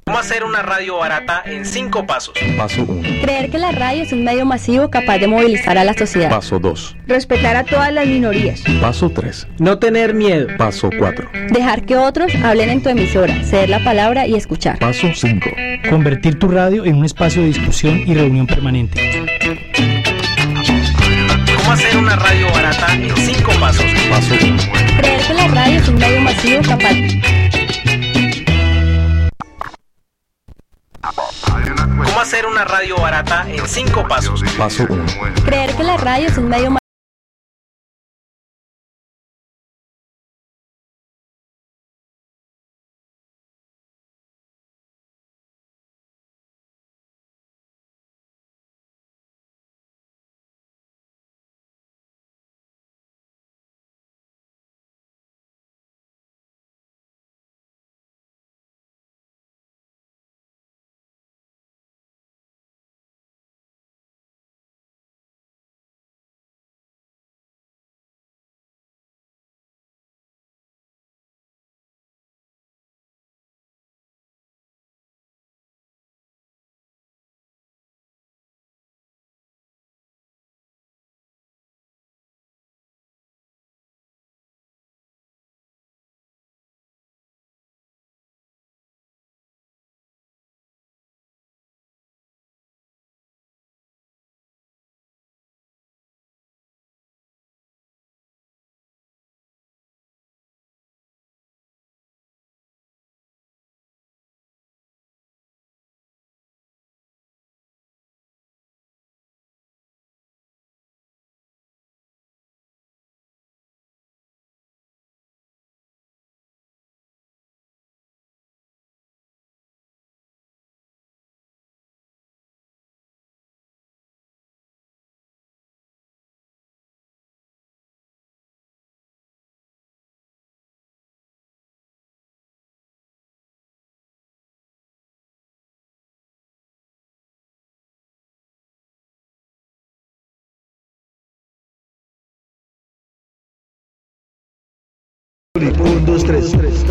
¿Cómo hacer una radio barata en 5 pasos? Paso 1. Creer que la radio es un medio masivo capaz de movilizar a la sociedad. Paso 2. Respetar a todas las minorías. Paso 3. No tener miedo. Paso 4. Dejar que otros hablen en tu emisora, ceder la palabra y escuchar. Paso 5. Convertir tu radio en un espacio de discusión y reunión permanente. ¿Cómo hacer una radio barata en 5 pasos? Paso 1. Creer que la radio es un medio masivo capaz... ¿Cómo hacer una radio barata en 5 pasos? Paso 1. Creer que la radio es un medio masivo... Un, dos, tres.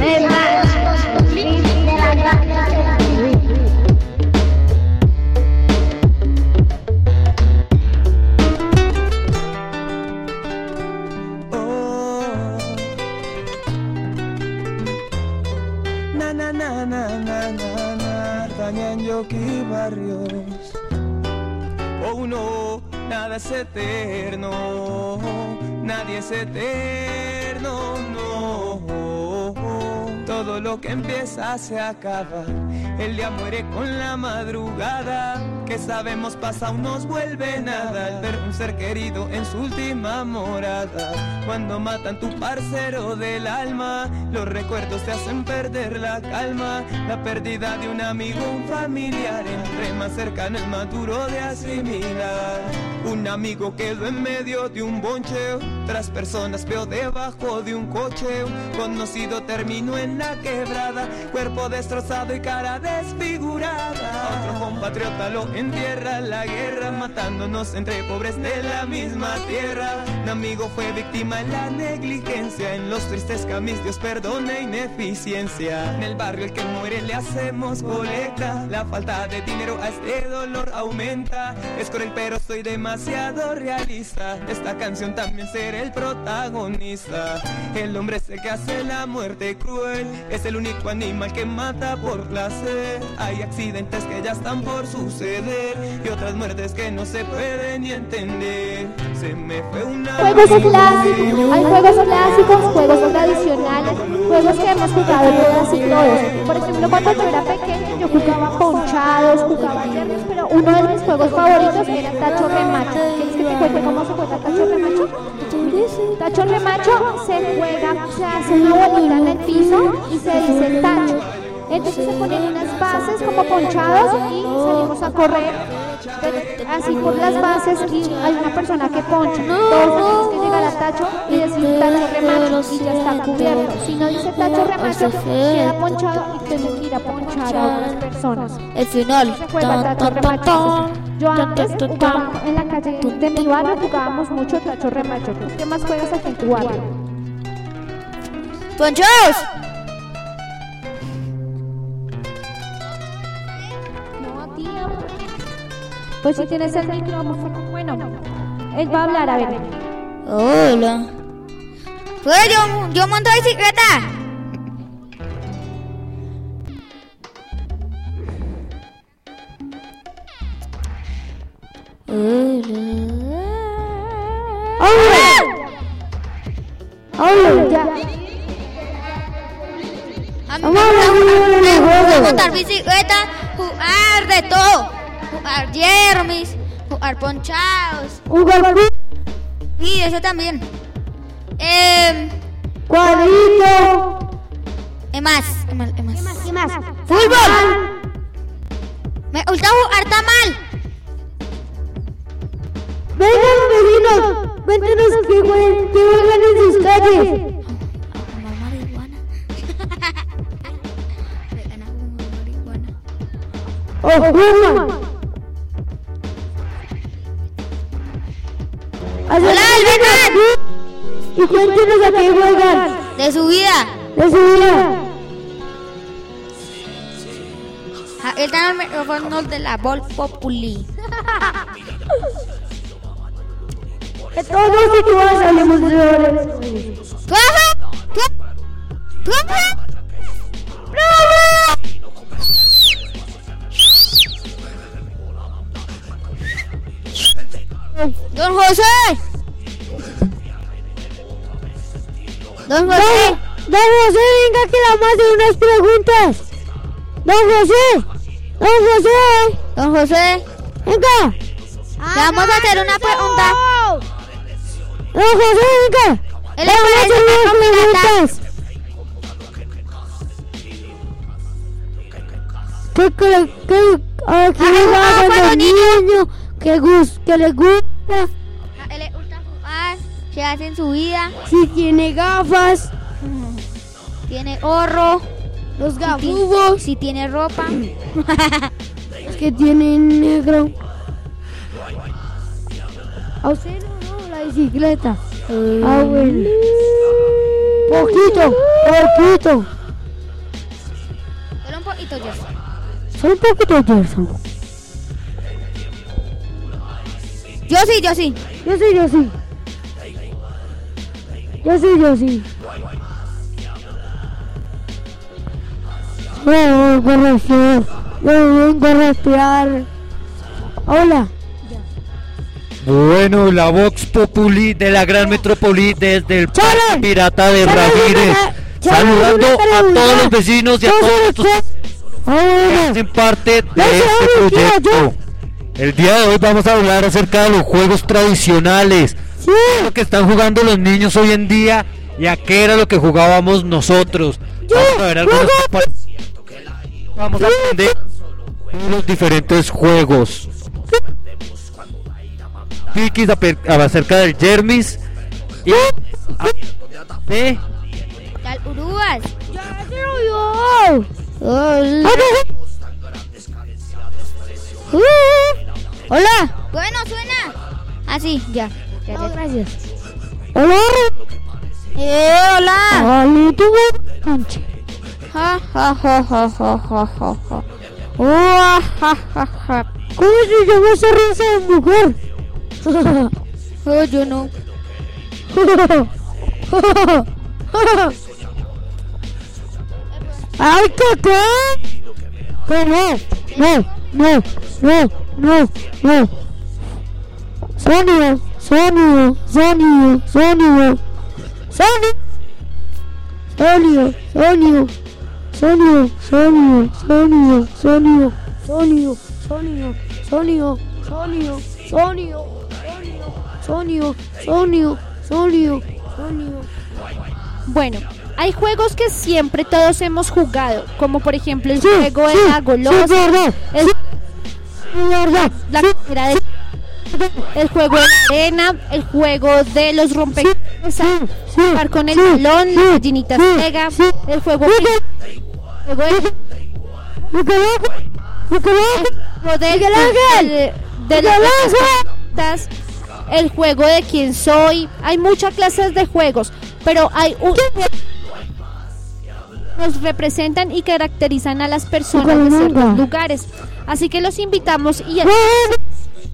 Dañan Yoki Barrios. Oh no, nada es eterno, nadie es eterno, no. Todo lo que empieza se acaba, el día muere con la madrugada. Que sabemos pasa aún nos vuelve nada al ver un ser querido en su última morada. Cuando matan tu parcero del alma, los recuerdos te hacen perder la calma. La pérdida de un amigo, un familiar, entre más cercano es más duro de asimilar. Un amigo quedó en medio de un boncheo, otras personas veo debajo de un coche. Un conocido terminó en la quebrada, cuerpo destrozado y cara desfigurada. Otro compatriota lo entierra la guerra, matándonos entre pobres de la misma tierra. Un amigo fue víctima en la negligencia, en los tristes caminos Dios perdona ineficiencia. En el barrio el que muere le hacemos colecta, la falta de dinero a este dolor aumenta. Es cruel pero soy demasiado realista, esta canción también será el protagonista. El hombre es el que hace la muerte cruel, es el único animal que mata por placer. Hay accidentes que ya están por suceder y otras muertes que no se pueden ni entender. Se me fue una... Juegos clásicos, hay juegos clásicos, juegos tradicionales, juegos que hemos jugado todas y todos. Por ejemplo, cuando yo era pequeña yo jugaba ponchados, jugaba yernos, pero uno de mis juegos favoritos era tacho remacho. ¿Quieres que te cuente cómo se juega tacho remacho? Tacho remacho se juega, se hace una bolita en el piso y se dice tacho. Entonces se ponen unas bases como ponchados y salimos a correr así por las bases y hay una persona que poncha. Todos tenemos que llegar a tacho y decir tacho remacho y ya está cubierto. Si no dice tacho remacho, queda ponchado y tiene que ir a ponchar a otras personas. El final. Se juega tacho remacho. Yo antes jugaba en la calle de mi barrio, jugábamos mucho tacho remacho. ¿Qué más juegas aquí en tu barrio? ¡Ponchados! Pues si tienes el micrófono, bueno, él va a hablar, a ver. Hola. Pues yo monto bicicleta. Hola, ya. A mí me gusta montar bicicleta, jugar de todo. Jugar yermis, jugar ponchados. Sí, eso también. Cuadrito. ¿Qué más? ¿Qué más? ¡Fútbol! Me gusta jugar tamal. Vengan, vecinos, cuéntenos qué juegan en sus calles. A fumar marihuana. Vengan a fumar marihuana. ¡O fuman! ¡Hola, Alberto! Y cuéntenos a qué juegan. De su vida. De su vida. Él está en el micrófono de la Voz Populi. Que todos y todas hablemos de horas. ¡Don José! ¡Don José! Don José, venga que la más de unas preguntas. Don José. ¡Don José! Venga. Le vamos a hacer una pregunta. Don José, venga. Él le parece una preguntas. ¿Qué le gusta? A él le gusta jugar. ¿Qué hace en su vida? Si tiene gafas. Tiene ahorro. Los gafubos. Si tiene ropa. Los que tienen negro. ¿A usted no? La bicicleta. Bueno. Poquito. Solo un poquito, Gerson. Solo un poquito, Gerson. Yo sí. No vengo a respirar. Hola. Bueno, la Vox Populi de la Gran Metrópoli desde el Parque Pirata de Ramírez. Saludando a todos los vecinos y a todos estos que hacen parte de este proyecto. El día de hoy vamos a hablar acerca de los juegos tradicionales. ¿Qué es lo que están jugando los niños hoy en día y a qué era lo que jugábamos nosotros? Vamos a ver algunos. Vamos a aprender los diferentes juegos. Pikis acerca del Jermis y Tal Urubas. Hola. Bueno, suena. Así, ya. No, gracias. Hola. Hola. ¿Cómo se llama esa raza de mujer? Yo no. ¡Ay, Cacá! Pero no. Sonido. Bueno, hay juegos que siempre todos hemos jugado, como por ejemplo el juego de la golosa, la carrera de el juego de la arena, el juego de los rompecabezas, jugar con el balón, las gallinitas pega, el juego de las el juego de quién soy. Hay muchas clases de juegos, pero hay un nos representan y caracterizan a las personas de ciertos lugares. Así que los invitamos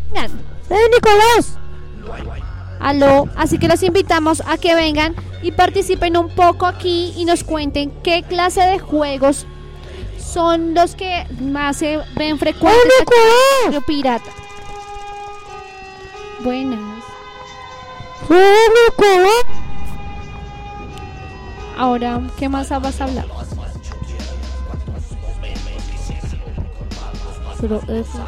vengan. Nicolás! Aló, así que los invitamos a que vengan y participen un poco aquí y nos cuenten qué clase de juegos son los que más se ven frecuentes en Radio Pirata. Buenas. Ahora, ¿qué más vas a hablar? Pero eso.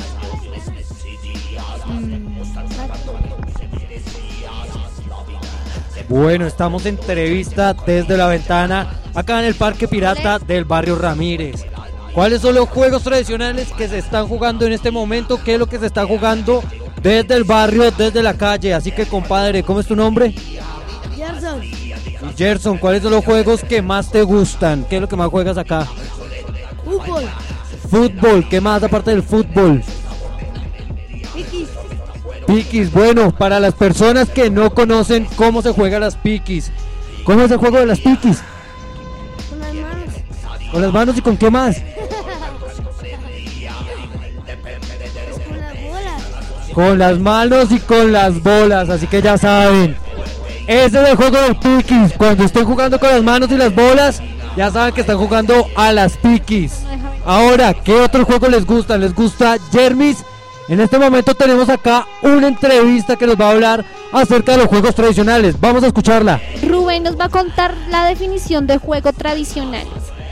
Bueno, estamos en entrevista desde la ventana acá en el Parque Pirata del barrio Ramírez. ¿Cuáles son los juegos tradicionales que se están jugando en este momento? ¿Qué es lo que se está jugando desde el barrio, desde la calle? Así que, compadre, ¿cómo es tu nombre? Gerson. Gerson, ¿cuáles son los juegos que más te gustan? ¿Qué es lo que más juegas acá? Fútbol. Fútbol, ¿qué más aparte del fútbol? Piquis. Piquis, bueno, para las personas que no conocen cómo se juegan las piquis, ¿cómo es el juego de las piquis? Con las manos. ¿Con las manos y con qué más? Con las bolas. Con las manos y con las bolas, así que ya saben. Ese es el juego del piquis. Cuando estén jugando con las manos y las bolas, ya saben que están jugando a las piquis. Ahora, ¿qué otro juego les gusta? ¿Les gusta Jermis? En este momento tenemos acá una entrevista que nos va a hablar acerca de los juegos tradicionales. Vamos a escucharla. Rubén nos va a contar la definición de juego tradicionales.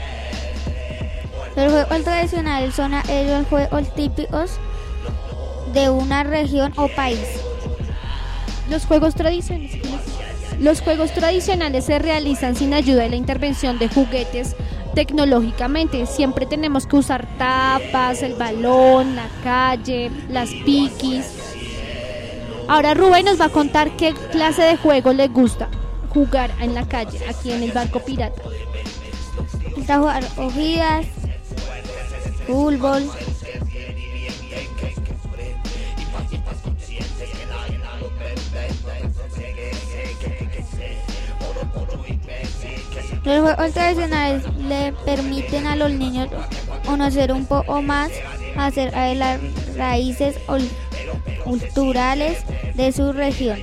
Los juegos tradicionales son los juegos típicos de una región o país. Los juegos tradicionales se realizan sin ayuda de la intervención de juguetes tecnológicamente. Siempre tenemos que usar tapas, el balón, la calle, las piquis. Ahora Rubén nos va a contar qué clase de juego le gusta jugar en la calle, aquí en el barco pirata. Está jugar hojidas, fútbol. Los juegos tradicionales le permiten a los niños conocer un poco más acerca de las raíces culturales de su región.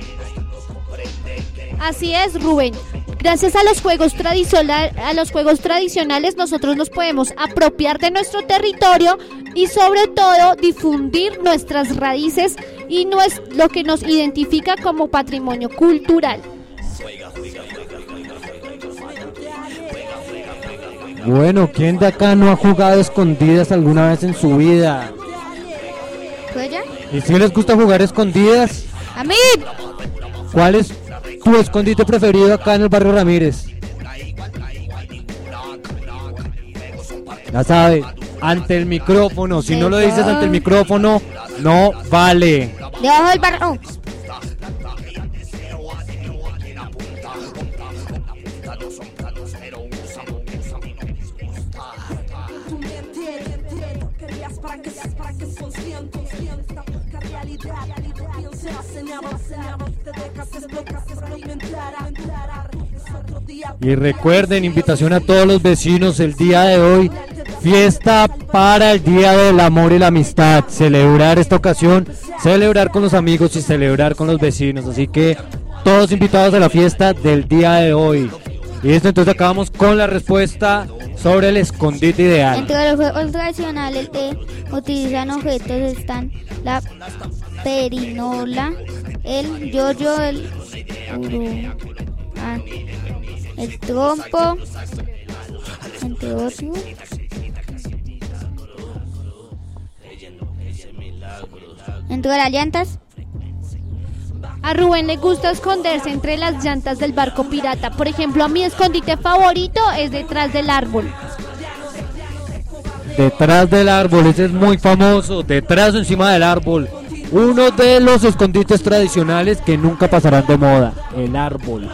Así es, Rubén. Gracias a los juegos tradicionales nosotros nos podemos apropiar de nuestro territorio y sobre todo difundir nuestras raíces y lo que nos identifica como patrimonio cultural. Bueno, ¿quién de acá no ha jugado escondidas alguna vez en su vida? ¿Tú ella? ¿Y si les gusta jugar escondidas? ¡A mí! ¿Cuál es tu escondite preferido acá en el barrio Ramírez? Ya sabe, ante el micrófono. Si no lo dices ante el micrófono, no vale. Debajo del barro. Y recuerden, invitación a todos los vecinos el día de hoy, fiesta para el Día del Amor y la Amistad, celebrar esta ocasión, celebrar con los amigos y celebrar con los vecinos, así que todos invitados a la fiesta del día de hoy. Y esto entonces acabamos con la respuesta sobre el escondite ideal. Entre los juegos tradicionales que utilizan objetos están la perinola, el yoyo, el trompo, entre otros. Entre las llantas. A Rubén le gusta esconderse entre las llantas del barco pirata. Por ejemplo, a mi escondite favorito es detrás del árbol. Detrás del árbol, ese es muy famoso, detrás o encima del árbol. Uno de los escondites tradicionales que nunca pasarán de moda, el árbol.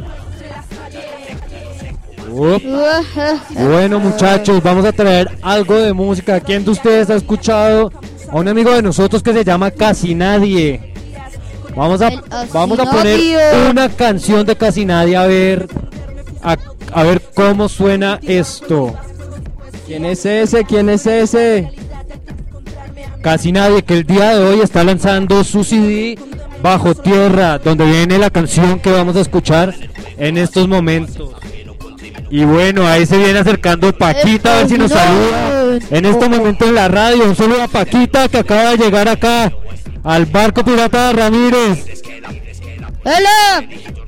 Bueno, muchachos, vamos a traer algo de música. ¿Quién de ustedes ha escuchado a un amigo de nosotros que se llama Casi Nadie? Vamos a poner una canción de Casi Nadie a ver cómo suena esto. ¿Quién es ese? ¿Quién es ese? Casi Nadie, que el día de hoy está lanzando su CD Bajo Tierra, donde viene la canción que vamos a escuchar en estos momentos. Y bueno, ahí se viene acercando Paquita, a ver si nos saluda en este momento en la radio. Un saludo a Paquita, que acaba de llegar acá al barco pirata de Ramírez. ¡Hola!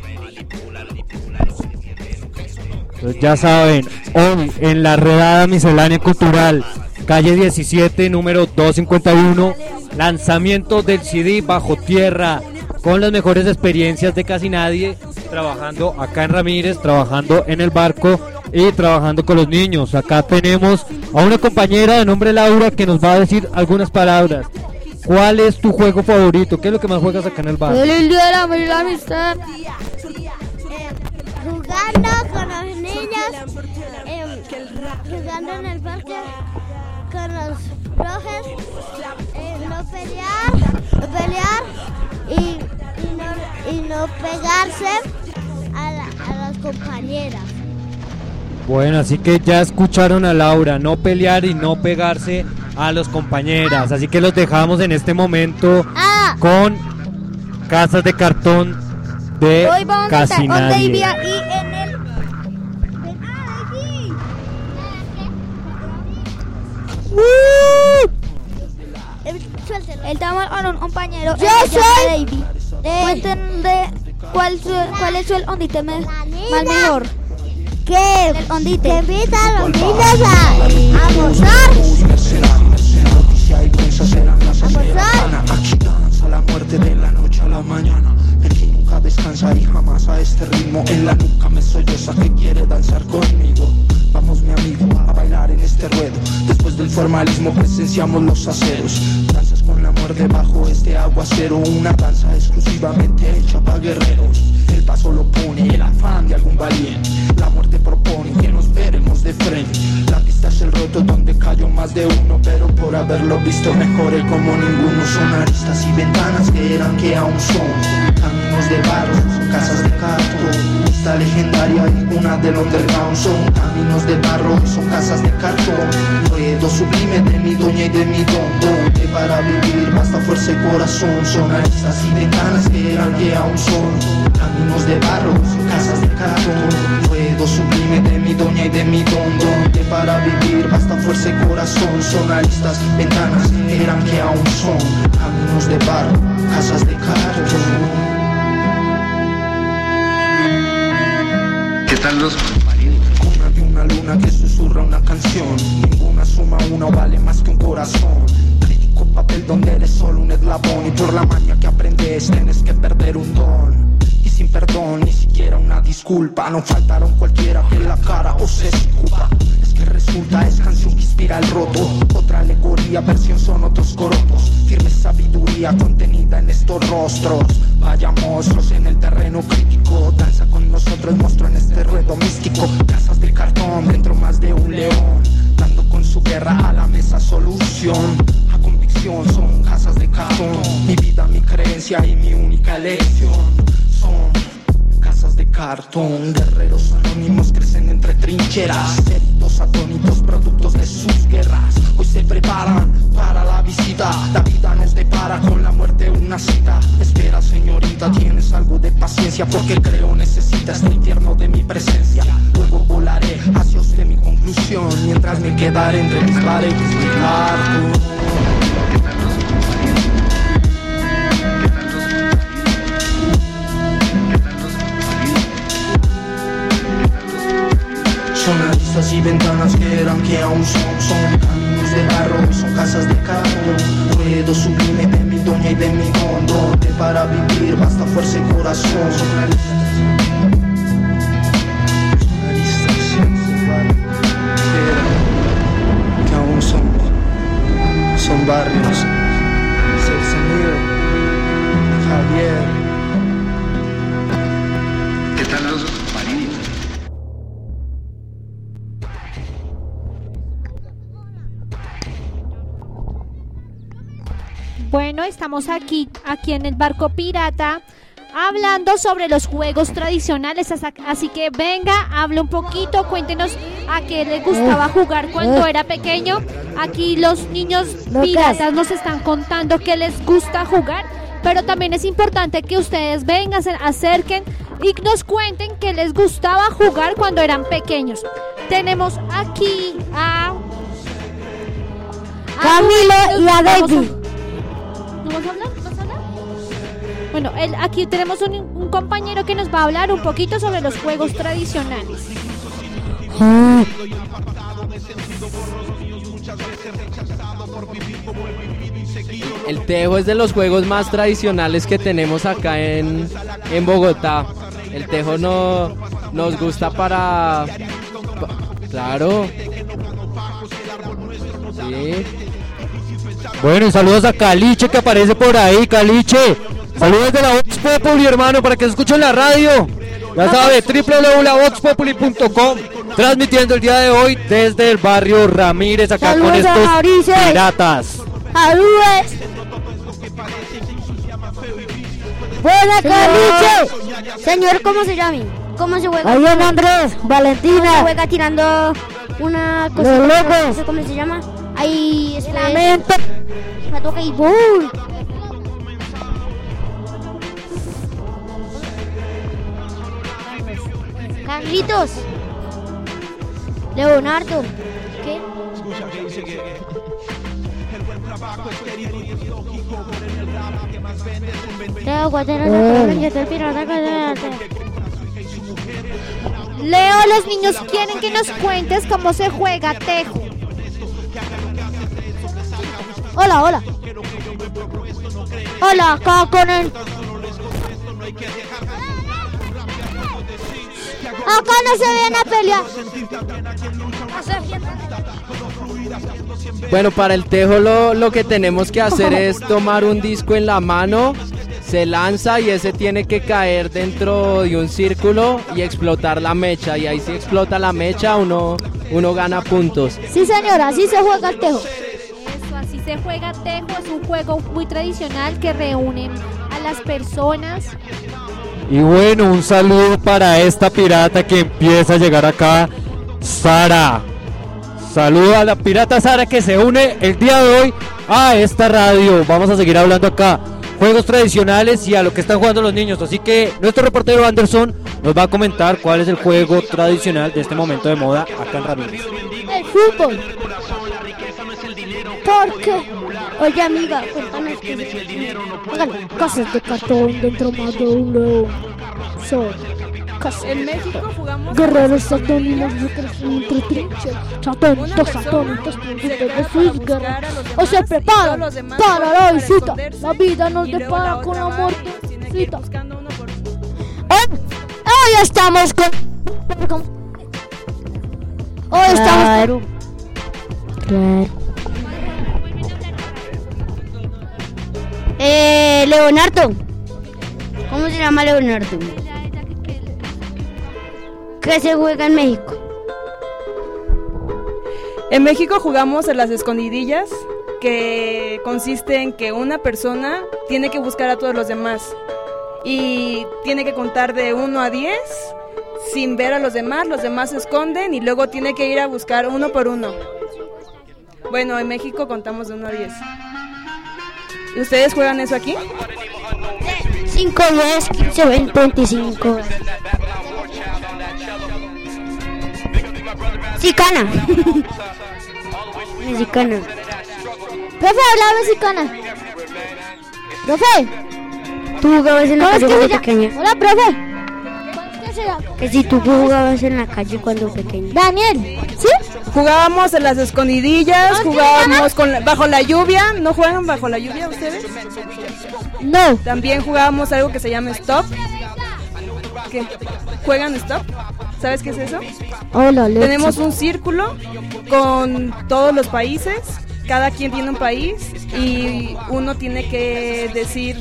Pues ya saben, hoy en la redada miscelánea cultural, calle 17, número 251, lanzamiento del CD Bajo Tierra, con las mejores experiencias de Casi Nadie, trabajando acá en Ramírez, trabajando en el barco y trabajando con los niños. Acá tenemos a una compañera de nombre Laura que nos va a decir algunas palabras. ¿Cuál es tu juego favorito? ¿Qué es lo que más juegas acá en el barco? El día del amor y la amistad. Jugando con los niños, jugando en el parque con los profes, no pelear y no pegarse a las compañeras. Bueno, así que ya escucharon a Laura, no pelear y no pegarse a los compañeras. Así que los dejamos en este momento con Casas de Cartón de Casi Nadie. Estamos con un compañero. Yo soy David. Cuéntenme cuál es el ondite más mejor. Que El ondite. que invita a los niños a almorzar. Aquí danza la muerte de la noche a la mañana. El que nunca descansa y jamás a este ritmo. En la nuca me solloza que quiere danzar conmigo. Vamos mi amigo a bailar en este ruedo. Después del formalismo presenciamos los aceros. Danzas con la muerte bajo este aguacero. Una danza exclusivamente hecha para guerreros. El paso lo pone el afán de algún valiente. La muerte propone que nos veremos de frente. La pista es el roto donde cayó más de uno, pero por haberlo visto mejoré como ninguno. Son aristas y ventanas que eran que aún son. Caminos de barro, son casas de cartón. Esta legendaria y una del underground. Son caminos de barro, son casas de cartón. Ruedo sublime de mi doña y de mi don. Donde para vivir basta fuerza y corazón. Son aristas y ventanas que eran que aún son. Caminos de barro, son casas de cartón. Ruedo sublime de mi doña y de mi don. Donde para vivir basta fuerza y corazón. Son aristas, ventanas que eran que aún son. Caminos de barro, casas de cartón. ¿Qué tal los Cuna de una luna que susurra una canción. Ninguna suma una o vale más que un corazón. Crítico papel donde eres solo un eslabón. Y por la maña que aprendes tienes que perder un don. Y sin perdón, ni siquiera una disculpa. No faltaron cualquiera que la cara o se escupa. Es que resulta es canción que inspira el roto. Otra alegoría, versión son otros corotos. Firme sabiduría contenida en estos rostros. Vaya monstruos en el terreno crítico. Danza con nosotros, monstruo en este ruedo místico. Casas de cartón, dentro más de un león. Dando con su guerra a la mesa solución. A convicción son casas de cartón. Mi vida, mi creencia y mi única elección. Son casas de cartón. Guerreros anónimos crecen entre trincheras. Heridos atónitos, productos de sus guerras. Hoy se preparan para la visita. La vida nos depara con la muerte una cita. Espera señorita, tienes algo de paciencia. Porque creo necesita este infierno de mi presencia. Luego volaré hacia usted mi conclusión. Mientras me quedaré entre mis paredes de cartón. Son aristas y ventanas que eran que aún son. Son caminos de barro y son casas de cartón. Ruedo sublime de mi doña y de mi don. Donde para vivir basta fuerza y corazón. Son aristas que eran que aún son. Son barrios. Celsamir, Javier. ¿Qué tal los marinos? Bueno, estamos aquí en el barco pirata, hablando sobre los juegos tradicionales, así que venga, hable un poquito, cuéntenos a qué le gustaba jugar cuando era pequeño. Aquí los niños piratas nos están contando qué les gusta jugar, pero también es importante que ustedes vengan, se acerquen y nos cuenten qué les gustaba jugar cuando eran pequeños. Tenemos aquí a Camilo y a David. ¿No vas a hablar? Bueno, aquí tenemos un compañero que nos va a hablar un poquito sobre los juegos tradicionales. El tejo es de los juegos más tradicionales que tenemos acá en Bogotá. El tejo nos gusta claro. Sí. Bueno, y saludos a Caliche que aparece por ahí, Caliche. Saludos de la Vox Populi, hermano, para que se escuche en la radio. Ya sabe, www.voxpopuli.com, transmitiendo el día de hoy desde el barrio Ramírez, acá saludos con estos piratas. ¡Saludos! ¡Buena, Caliche! Señor, ¿cómo se llama? ¿Cómo se juega? Ahí viene Andrés, Valentina. ¿Cómo se juega tirando una cosa? Los locos. ¿Cómo se llama? Ahí es lamento. Me toca y ¡boom! Carlitos. Leonardo. ¿Qué? Leo, los niños quieren que nos cuentes cómo se juega tejo. Hola. Hola, acá con el... Acá no se viene a pelear. Bueno, para el tejo lo que tenemos que hacer es tomar un disco en la mano, se lanza y ese tiene que caer dentro de un círculo y explotar la mecha. Y ahí si explota la mecha uno gana puntos. Sí, señora, así se juega el tejo. Eso, así se juega tejo. Es un juego muy tradicional que reúne a las personas. Y bueno, un saludo para esta pirata que empieza a llegar acá, Sara. Saludo a la pirata Sara que se une el día de hoy a esta radio. Vamos a seguir hablando acá, juegos tradicionales y a lo que están jugando los niños. Así que nuestro reportero Anderson nos va a comentar cuál es el juego tradicional de este momento de moda acá en Ramírez. El fútbol. ¿Por qué? Oye, amiga, cuéntanos qué. Hágale. Casas de cartón dentro más de un león. Son En México jugamos guerreros satónicos entre trinches, satónicos de sus guerras. O se preparan para la visita. La vida nos depara con la muerte. Hoy estamos con... Hoy estamos con... Claro. Leonardo. ¿Cómo se llama Leonardo? ¿Qué se juega en México? En México jugamos en las escondidillas, que consiste en que una persona tiene que buscar a todos los demás y tiene que contar de 1 a 10 sin ver a los demás se esconden y luego tiene que ir a buscar uno por uno. Bueno, en México contamos de 1 a 10. ¿Y ustedes juegan eso aquí? 5, 10, 15, 20, 25. Mexicana. Mexicana. Profe, habla mexicana. Profe. ¿Tú jugabas en la calle cuando pequeña? Hola, profe. Que si tú jugabas en la calle cuando pequeña. Daniel, ¿sí? Jugábamos en las escondidillas, jugábamos bajo la lluvia. ¿No juegan bajo la lluvia ustedes? No. También jugábamos algo que se llama stop. ¿Qué? ¿Juegan stop? ¿Sabes qué es eso? Hola, tenemos un círculo con todos los países. Cada quien tiene un país y uno tiene que decir...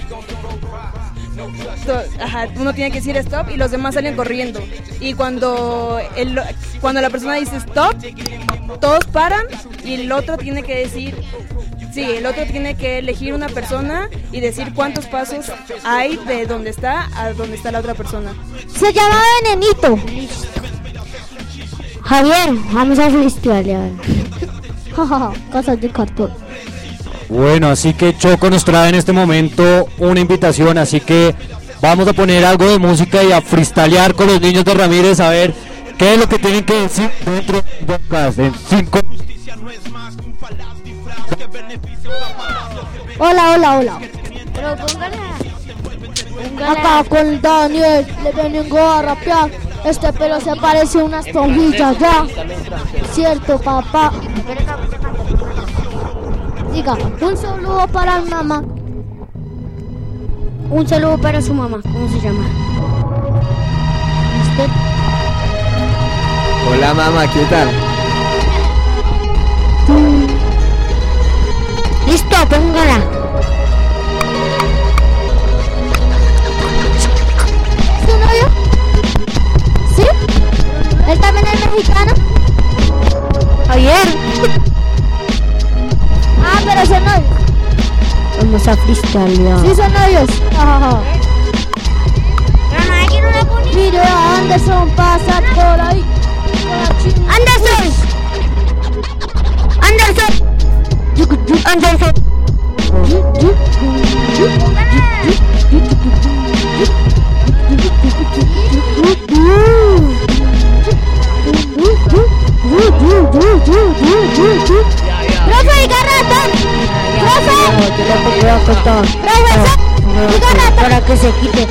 uno tiene que decir stop y los demás salen corriendo. Y cuando la persona dice stop, todos paran y el otro tiene que decir... Sí, el otro tiene que elegir una persona y decir cuántos pasos hay de donde está a donde está la otra persona. Se llama Venenito. Javier, vamos a freestylear. Cosas de cartón. Bueno, así que Choco nos trae en este momento una invitación, así que vamos a poner algo de música y a freestylear con los niños de Ramírez a ver qué es lo que tienen que decir dentro del podcast en 5. Hola. Pero póngala. Acá con Daniel le vengo a rapear. Este pelo se parece a una esponjilla ya. Cierto, papá. Diga, un saludo para mi mamá. Un saludo para su mamá. ¿Cómo se llama? ¿Usted? Hola mamá, ¿qué tal? Listo, póngala. ¿Es tu novio? ¿Sí? ¿Él también es mexicano? Javier. Ah, pero son novios. Vamos a freestylear. Sí, son novios. Pero no hay que ir una bonita. Mire a Anderson pasar por ahí. ¡Anderson! ¡Profe, diga ratón! ¡Profe! ¡Profesor! ¡Diga ratón! Para que se quite.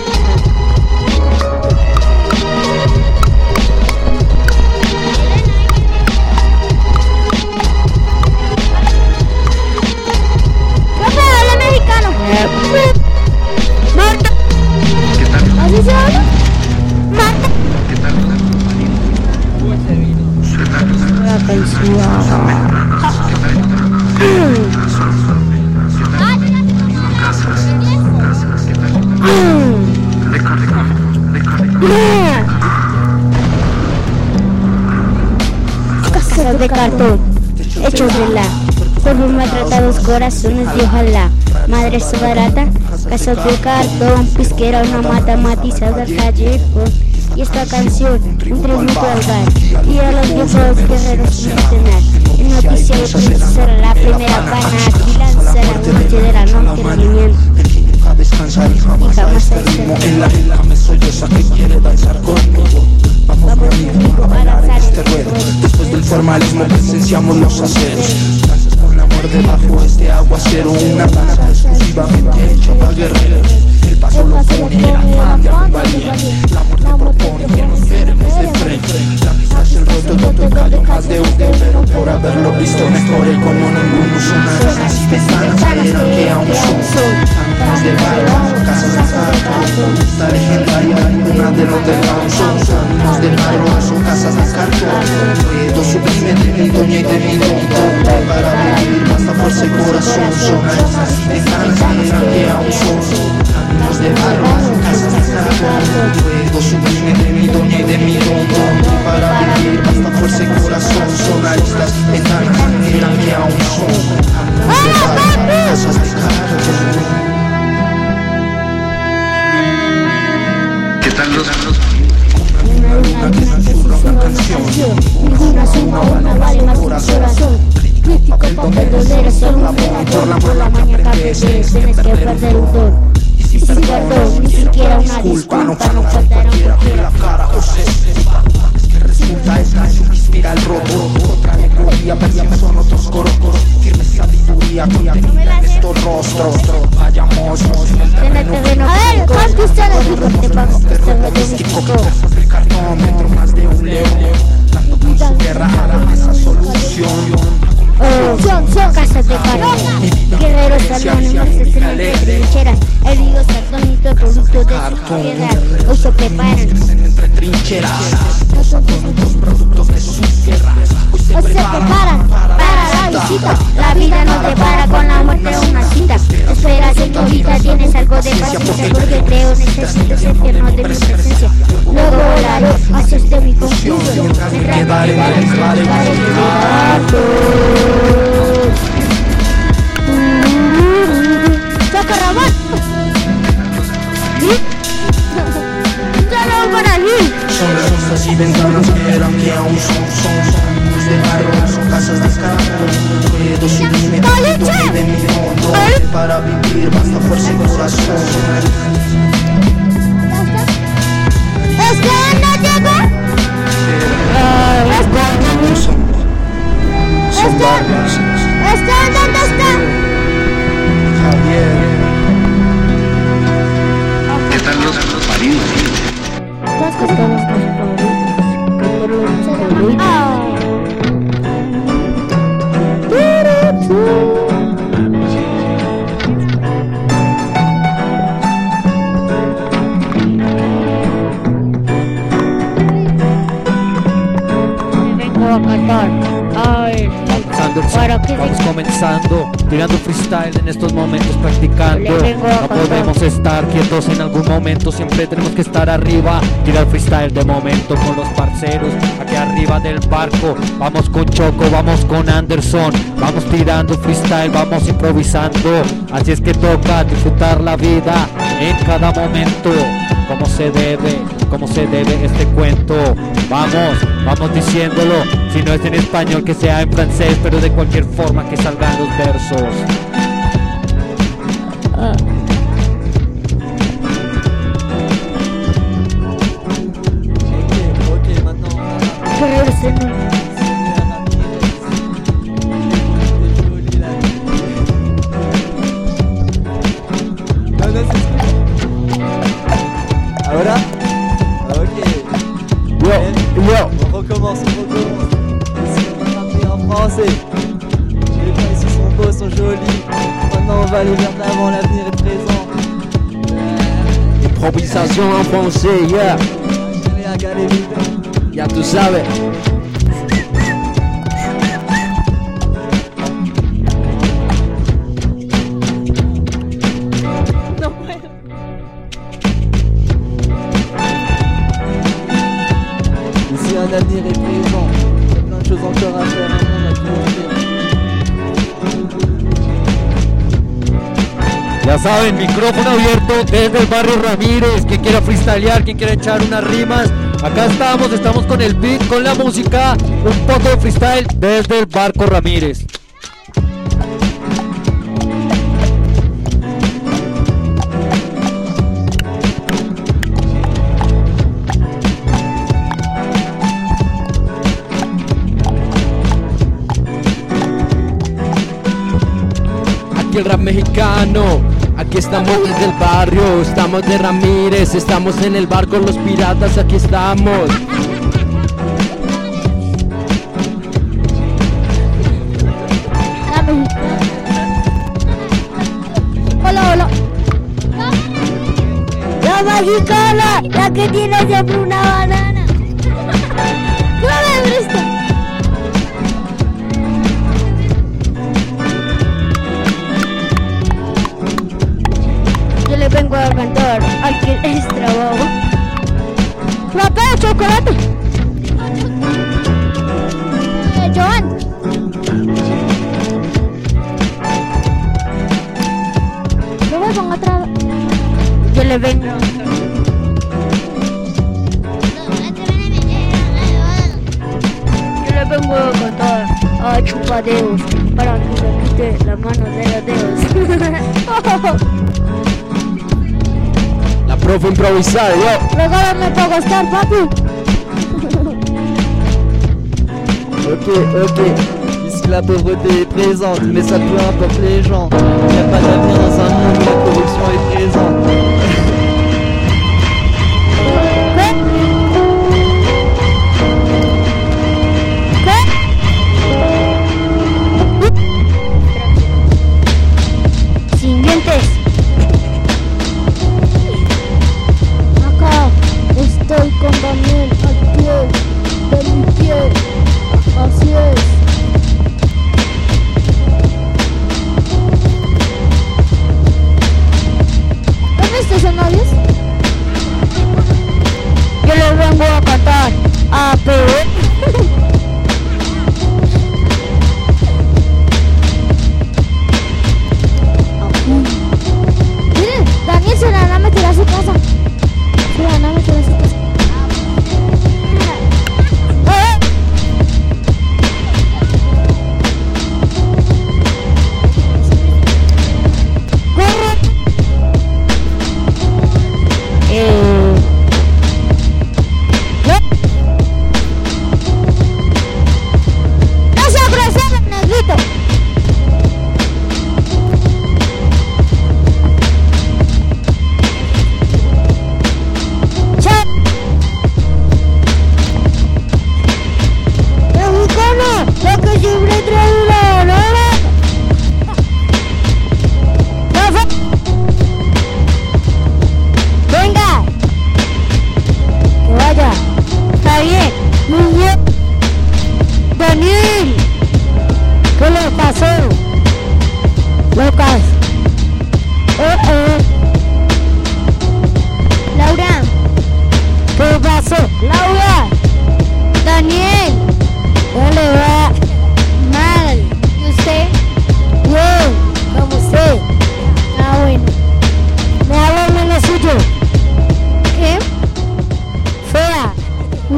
¡Profe, habla mexicano! ¡Marta! ¿Así se habla? ¡Marta! La Casas de cartón, hechos de la polvo maltratados, corazones de ojalá. Madre es barata, casas de cartón, pisquera, una matematizada, calle. Y esta canción, un tributo al bar y a los viejos guerreros nacional. En noticia de prensa será la primera pana aquí lanzará una noche de la noche la mañana. Y jamás se en la cama solloza que quiere danzar conmigo. Vamos conmigo a lanzar este ruedo. Después del formalismo presenciamos los aceros. Danzas con amor debajo este aguacero. Una danza exclusivamente hecha para guerreros. El paso lo pone la fan de rivalía. La muerte propone que nos veremos de frente. La vista es el rostro de otro callo más de un guerrero. Por haberlo visto mejor y como ninguno son alas y ventanas eran que aún son. Caminos de barro, casas de cartón. Esta legendaria, una de los del son. Caminos de barro, son casas de cartón. Ruedo sublime de mi doña y de mi don. Para vivir basta fuerza y corazón. Son alas y ventanas eran que aún son. Caminos de barro, casas de cartón. Ruedo sublime de mi doña y de mi don. Para vivir basta fuerza y corazón. Son aristas, ventanas eran que aún son. Caminos de barro, casas de cartón. ¿Qué tal los Una que susurra una canción. Ninguna suma, una vale más que un corazón. Crítico papel dolero, solo una pena por la mañana que tienes que perder un don. Y sin perdón, ni siquiera una disculpa, no faltará cualquiera la cara, José. Es que resulta es canción que inspira el robo. Otra melodía, son otros coros. Firme sabiduría contenida en estos rostros. Vayamos en el terreno. A ver, ¿cuánto usted le dijo? Te pago, usted me místico, casas de cartón, dentro más de un león. Dando con su guerra a la mesa solución. Son casas de cartón, guerreros anónimos, excelentes trincheras, heridos atónitos, productos de su propiedad, hoy se preparan entre trincheras, los atónitos, productos de sus guerras, hoy se preparan para la visita. La vida no te para, con la muerte una cita. Espera, señorita, tienes algo de paciencia, porque creo necesito sentirnos de mi presencia. Luego volaré hacia este mi conclusión, mientras me quedaré ¡Choco Ramón! ¡Un saludo para mí! Son las y ventanas que eran que aún son muros de barro, son casas de cartón. Puedo subirme de mi fondo, para vivir basta fuerza y corazón. ¿Dónde llegó? Son varias. ¿Dónde está? Javier. Están los marinos. Vengo a cantar. Vamos comenzando, tirando freestyle en estos momentos, practicando. No podemos estar quietos en algún momento, siempre tenemos que estar arriba. Tirar freestyle de momento con los parceros, aquí arriba del barco. Vamos con Choco, vamos con Anderson, vamos tirando freestyle, vamos improvisando. Así es que toca disfrutar la vida en cada momento, como se debe este cuento. Vamos diciéndolo, si no es en español que sea en francés, pero de cualquier forma que salgan los versos. Ok, maintenant. Ahora? Ok. On recommence. Ici on va rapper en français. Les gens ici sont beaux, sont jolis. Maintenant on va aller vers l'avant, l'avenir est présent. Improvisation en français, yeah. Ya tú sabes. Ici un avenir est présent. Il y a plein de choses encore à faire, un monde à construire. Ya saben, micrófono abierto desde el barrio Ramírez. Quien quiera freestylear, quien quiera echar unas rimas, acá estamos con el beat, con la música, un poco de freestyle desde el barco Ramírez. Aquí el rap mexicano, aquí estamos desde el barrio, estamos de Ramírez, estamos en el barco Los Piratas, aquí estamos. Hola. La mexicana, la que tiene siempre una banana. ¡Suave, Brista! Yo le vengo a cantar al que es trabajo. ¡Frappé de chocolate! Joan. Yo me pongo atrás. Yo le vengo. Yo le vengo a cantar a chupadeos para que se quite la mano de los dedos. La profe improvisada, yo. Regálame para gastar, papi. Ok. Ici la pauvreté est présente, mais ça peu importe les gens. Il n'y a pas d'avenir dans un monde où la corruption est présente. Sin dientes. Acá estoy con Daniel al pie de mi pie. Así es. ¿Dónde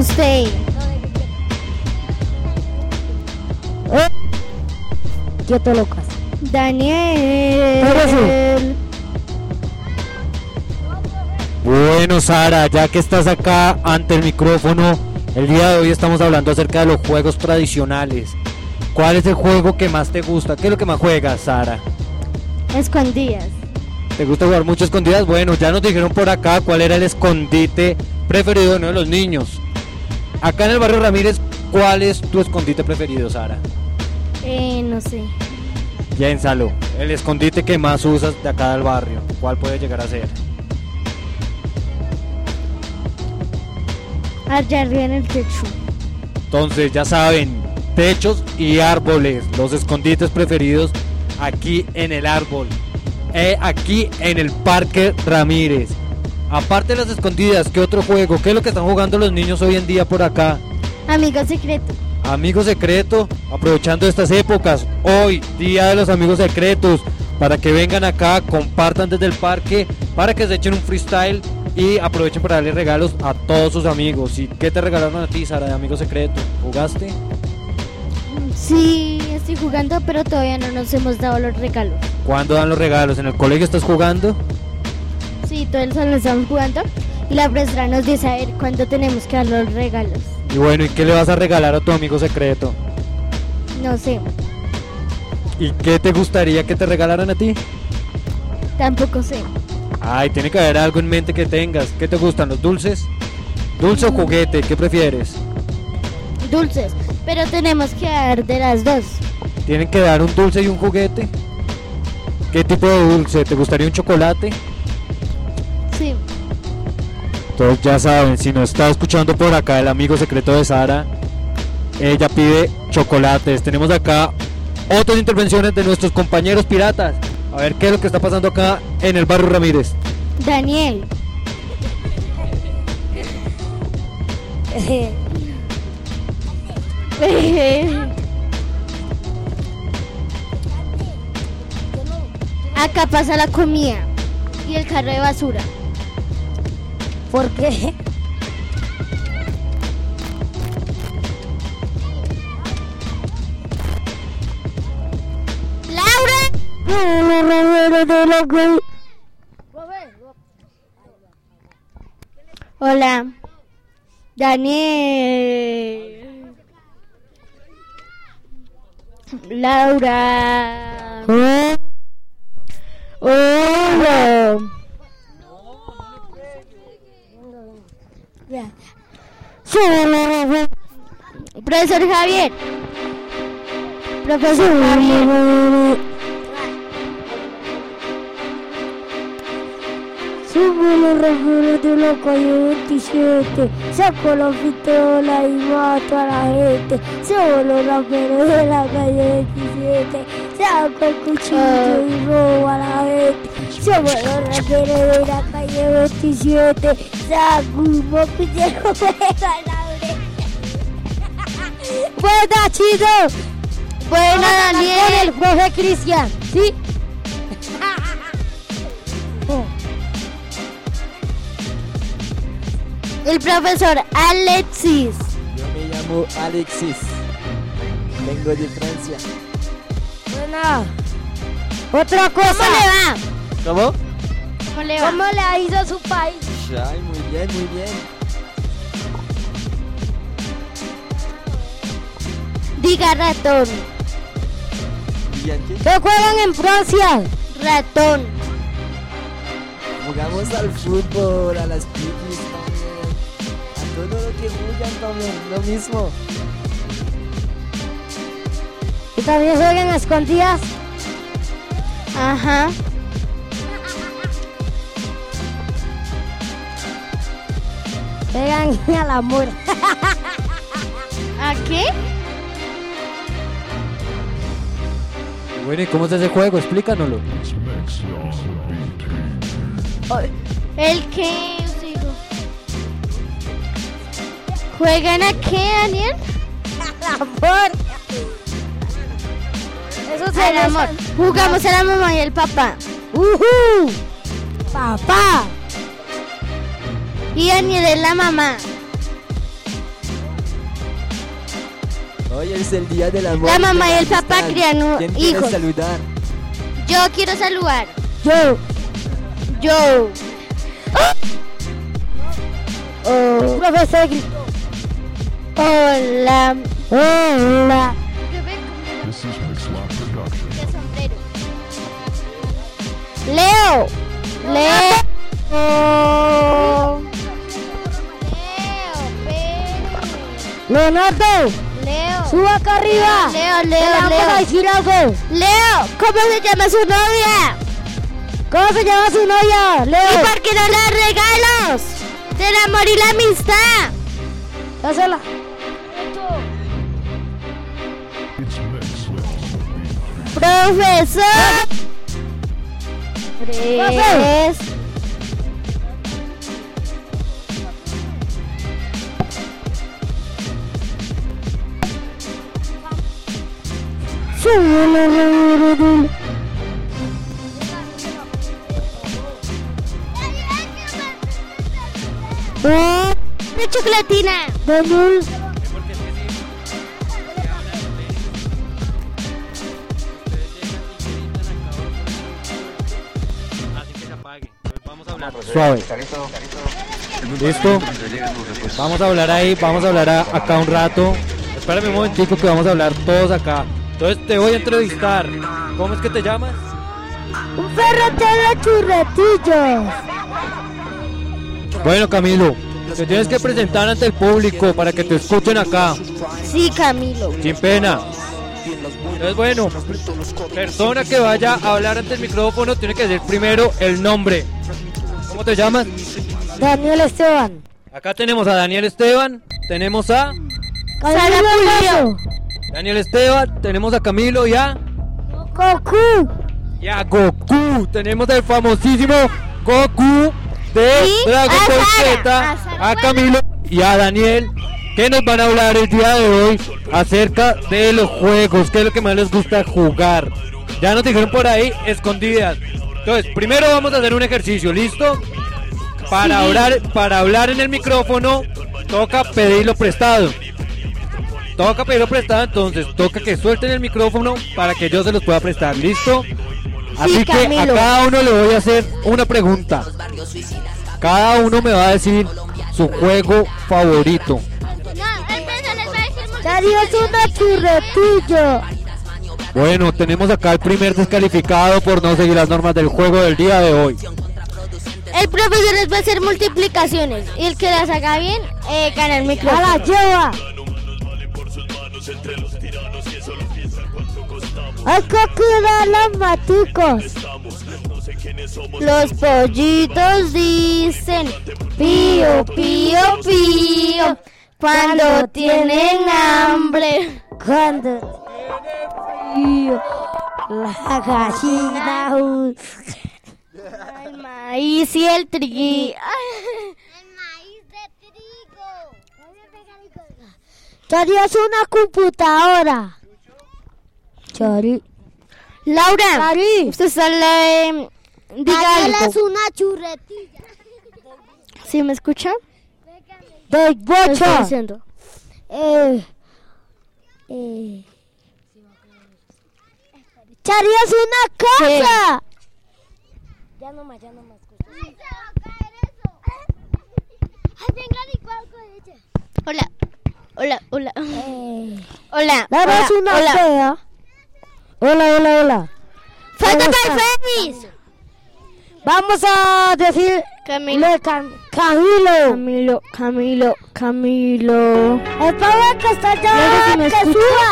Usted. Quieto, locas. Daniel. Bueno, Sara, ya que estás acá ante el micrófono, el día de hoy estamos hablando acerca de los juegos tradicionales. ¿Cuál es el juego que más te gusta? ¿Qué es lo que más juegas, Sara? Escondidas. ¿Te gusta jugar mucho escondidas? Bueno, ya nos dijeron por acá cuál era el escondite preferido de uno de los niños. Acá en el barrio Ramírez, ¿cuál es tu escondite preferido, Sara? No sé. Piénsalo, el escondite que más usas de acá del barrio, ¿cuál puede llegar a ser? Allá arriba en el techo. Entonces ya saben, techos y árboles, los escondites preferidos aquí en el árbol, aquí en el Parque Ramírez. Aparte de las escondidas, ¿qué otro juego? ¿Qué es lo que están jugando los niños hoy en día por acá? Amigo secreto. Amigo secreto, aprovechando estas épocas, hoy, día de los amigos secretos, para que vengan acá, compartan desde el parque, para que se echen un freestyle y aprovechen para darle regalos a todos sus amigos. ¿Y qué te regalaron a ti, Sara, de amigo secreto? ¿Jugaste? Sí, estoy jugando, pero todavía no nos hemos dado los regalos. ¿Cuándo dan los regalos? ¿En el colegio estás jugando? Sí, todo el salón estamos jugando y la profesora nos dice a ver cuándo tenemos que dar los regalos. Y bueno, ¿y qué le vas a regalar a tu amigo secreto? No sé. ¿Y qué te gustaría que te regalaran a ti? Tampoco sé. Ay, tiene que haber algo en mente que tengas. ¿Qué te gustan, los dulces? ¿Dulce o juguete? ¿Qué prefieres? Dulces, pero tenemos que dar de las dos. ¿Tienen que dar un dulce y un juguete? ¿Qué tipo de dulce? ¿Te gustaría un chocolate? Sí. Todos ya saben, si no está escuchando por acá el amigo secreto de Sara, ella pide chocolates. Tenemos acá otras intervenciones de nuestros compañeros piratas. A ver qué es lo que está pasando acá en el barrio Ramírez. Daniel. Acá pasa la comida y el carro de basura. ¿Por qué? Hola, Daniel. Laura. Hola. Profesor Javier. Profesor Javier. Subo los refueros de la calle 27, saco la pistola y mato a la gente. Subo los raperos de la calle 27, saco el cuchillo y robo a la gente. Subo los raperos de la calle 27, saco un moco y llego a la oreja. Buena, chido. Buena, Daniel. El profe Cristian, ¿sí? El profesor Alexis. Yo me llamo Alexis. Vengo de Francia. Buena. Otra cosa. ¿Cómo le va? ¿Cómo? ¿Cómo le va? ¿Cómo le ha ido a su país? Ay, muy bien, muy bien. Diga ratón. ¿Y aquí? ¿Qué juegan en Francia? Ratón. Jugamos al fútbol, a las piquis también. A todo lo que juegan también, lo mismo. ¿Y también juegan a escondidas? Ajá. Pegan al amor. ¿A qué? Bueno, ¿y cómo es ese juego? Explícanoslo. ¿El qué? ¿Juegan a qué, Daniel? Al amor. Eso es el amor. Jugamos a la mamá y el papá. Papá. Y Daniel es la mamá. Hoy es el día del amor. La mamá y el amistad. papá crían ¿Quién quiere hijos. saludar? Yo quiero saludar. Yo. Oh. Profesor gritó. Hola. Leo. Leonardo. Leo. Suba acá arriba. Leo. Vamos a decir algo. Leo, ¿cómo se llama su novia? ¿Cómo se llama su novia? Leo. ¿Y por qué no le das regalos? Del amor y la amistad. Dásela. Profesor. Tres. De chocolatina. Daniel. Suave. ¿Listo? Vamos a hablar ahí, vamos a hablar acá un rato. Espérame un momentico que vamos a hablar todos acá. Entonces te voy a entrevistar. ¿Cómo es que te llamas? Un ferretero de churretillos. Bueno, Camilo, te tienes que presentar ante el público para que te escuchen acá. Sí, Camilo. Sin pena. Entonces, bueno, persona que vaya a hablar ante el micrófono tiene que decir primero el nombre. ¿Cómo te llamas? Daniel Esteban. Acá tenemos a Daniel Esteban, tenemos a Sara Pulido. Daniel Esteban, tenemos a Camilo y a Goku. Y a Goku, tenemos al famosísimo Goku de Dragon Ball Z, a Camilo y a Daniel, que nos van a hablar el día de hoy acerca de los juegos, que es lo que más les gusta jugar. Ya nos dijeron por ahí, escondidas. Entonces, primero vamos a hacer un ejercicio, ¿listo? Para hablar en el micrófono, toca pedirlo prestado. Entonces toca que suelten el micrófono para que yo se los pueda prestar, ¿listo? Así que a cada uno le voy a hacer una pregunta. Cada uno me va a decir su juego favorito. Darío es una churretillo. Bueno, tenemos acá el primer descalificado por no seguir las normas del juego del día de hoy. El profesor les va a hacer multiplicaciones y el que las haga bien gana el micrófono. ¡A la lleva! Hay que cuidar los maticos. Los pollitos dicen pío, pío, pío cuando tienen hambre. Cuando tienen frío, la gallina. El maíz y el trigo. Chari es una computadora. Chari. Laura, Chari. usted sale. Diga algo. Es una churretilla. ¿Sí me escucha? De bocha. Estoy diciendo. Chari es una casa. Ya no más. Ay, se va a caer eso. Ay, venga, Hola. Laura es una fea. Hola. ¡Falta para el Félix! Vamos a decir Camilo. Camilo. El padre que está allá, que suba.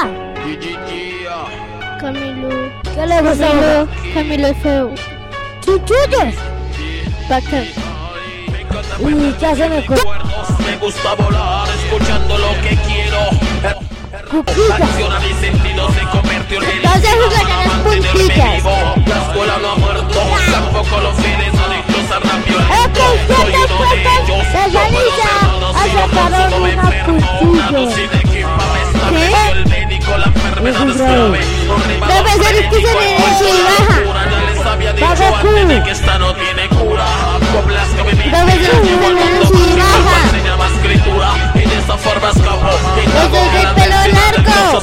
Camilo. ¿Qué le gusta? Camilo es feo. Chuchullos. Bacán. ¿Y qué hacen el cuerpo? Me gusta volar escuchando lo que quiero. Acciona mi sentido, se convirtió en el Entonces jugarán las puntillas. La escuela no ha muerto, tampoco los fines adictos a la violencia. Ok, ya te puestas de Yaliza a sacar una puntilla. El médico, la enfermedad es grave. Profesor, es que se le sube y baja. Ya les había dicho antes de que esta no tiene cura. Profesor, es que se le sube y baja. Enseñaba escritura y de esa forma escapó. Eso es el pelo largo.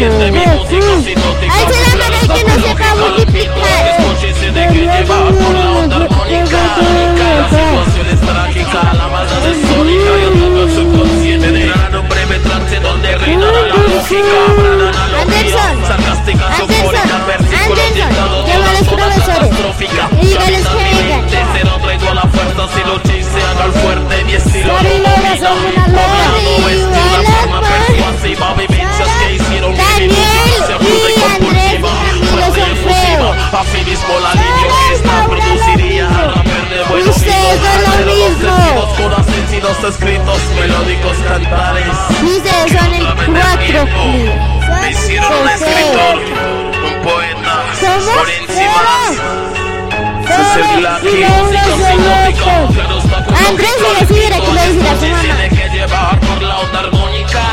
Alce la mano el que no sepa multiplicar. Escúchese de que lleva por la onda armónica. La situación es trágica, la maldad es sónica. Yo tengo el subconsciente de gran hombre me trance donde reinará la música. Anderson, Sarcástica, sofónica, versículos dictados de llama a los profesores y dígales que vengan. Cero traigo la fuerza, si lo chise haga el fuerte. Mi estilo Lola, son una loca. persuasiva, vivencias que hicieron Daniel y Andrés y Camilo son feos. así mismo la alivio que esta produciría. Rapper de buenos Ustedes son lo mismo. con asesinos escritos, melódicos cantares. Ustedes son el 4. Me hicieron un escritor, un poeta, por encima. Andrés se decide que le decir a su mamá. Tiene que llevar por la onda armónica.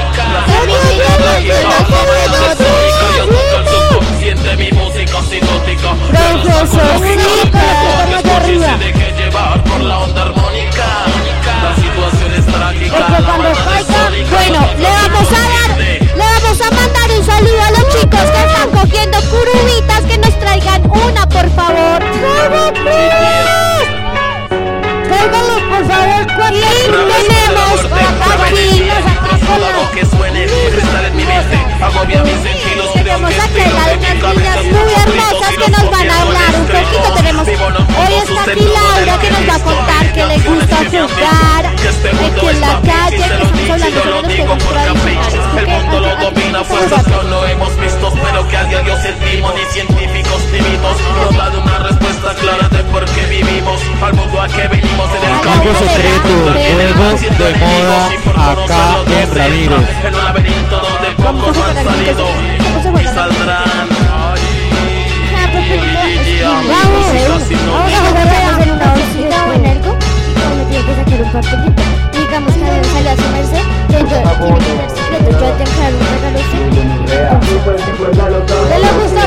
Mi música sinótica. Profesorcita, Tiene que llevar por la onda armónica. La situación es trágica. Bueno, le vamos a mandar un saludo a los chicos que están cogiendo curubitas, que nos traigan una, por favor. Tráiganle, por favor, cuántas tenemos aquí. Que suene, cristal en mi mente, agobia mis sentidos. Tenemos aquí unas niñas muy hermosas que nos van a hablar un poquito. Tenemos, hoy está aquí Laura que nos va a contar que le gusta jugar aquí en la calle, que estamos hablando sobre los juegos tradicionales. El mundo lo domina, fuerzas que no hemos visto, pero que a diario sentimos, ni científicos ni mitos nos dan una respuesta clara de por qué vivimos, al mundo a que venimos en el Campo secreto, juegos de moda acá en Ramírez. En un laberinto donde pocos han salido y saldrán. Vamos a jugar en una bolsita o en algo. Uno tiene que sacar un papelito. Digamos que alguien sale a su merced. Tiene que dar secreto. Yo tengo que dar un regalo. ¿Te le gusta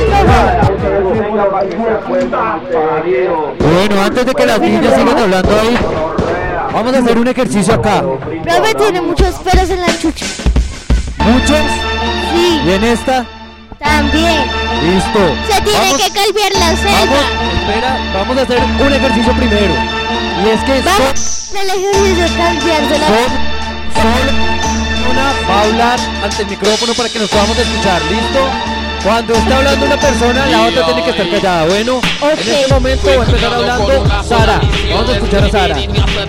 probar? Bueno, antes de que las niñas sigan hablando ahí, vamos a hacer un ejercicio acá. Profe tiene muchos pelos en la chucha. ¿Muchos? Sí. ¿Y en esta? También. Listo. Se tiene que calviar la celda. Vamos a hacer un ejercicio primero. Y es que el ejercicio es cambiársela. Una va a hablar ante el micrófono para que nos podamos escuchar. ¿Listo? Cuando está hablando una persona, la otra tiene que estar callada. Bueno, en este momento va a empezar hablando Sara. Vamos a escuchar a Sara.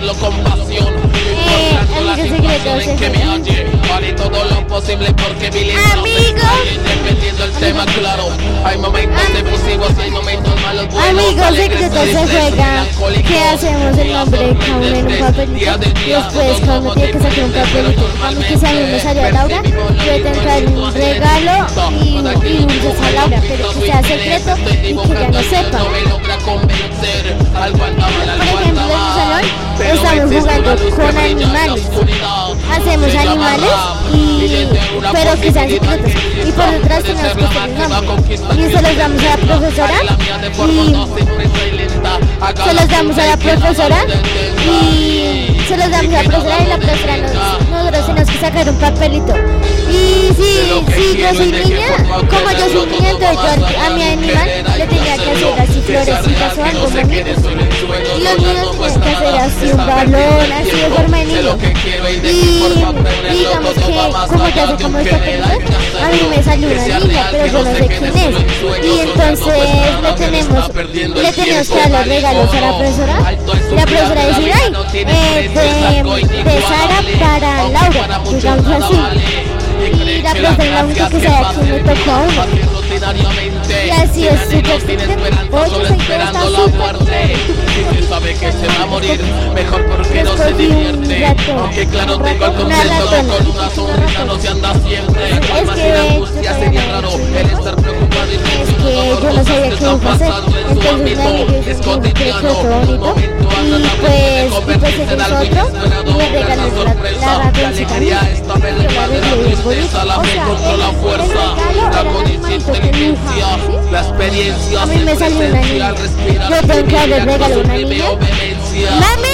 Dependiendo el tema, claro. Hay momentos efusivos y hay momentos malos. Amigos, secretos se juega. ¿Qué hacemos? El nombre de cada uno en un papelito. Después, cada uno tiene que sacar un papelito. A mí que si a mí me salió a Laura, yo tengo que darle un regalo y dulces a Laura, pero que sea secreto y que ya no sepa. Por ejemplo, en mi salón estamos jugando con animales. Hacemos animales pero que sean secretos. Y por detrás tenemos que hacer un nombre. Y se los damos a la profesora y la profesora nosotros tenemos que sacar un papelito. Y si yo soy niña, como yo soy niña, entonces yo a mi animal le tenía que hacer así florecitas o algo bonito. Y los niños tienen que hacer así un balón, así de forma de niño. Y digamos que como ya sé cómo es papelito, a mí me salió una niña, pero yo no sé quién es. Y entonces le tenemos que dar los regalos a la profesora. Y la profesora dice, ay, de Sara para Laura, digamos así. Y la profesora es la única que sabe a quién le tocó a uno. Y así es súper secreto. Oye, soy que está súper. Sabe que se va a morir, mejor porque no se divierte. Aunque claro, tengo el concepto de con una sonrisa no se anda siempre. Es que sería raro el estar preocupado y yo no sabía qué iba a hacer. Entonces me dije que es un secreto bonito. Y pues ese es otro. Y me regaló la ratoncita. Yo la arreglé bien bonito. O sea, el regalo era el animalito que dibuja, ¿sí? La experiencia. A mí me salió una niña. Yo tengo que darle regalo a una niña. ¡Mami!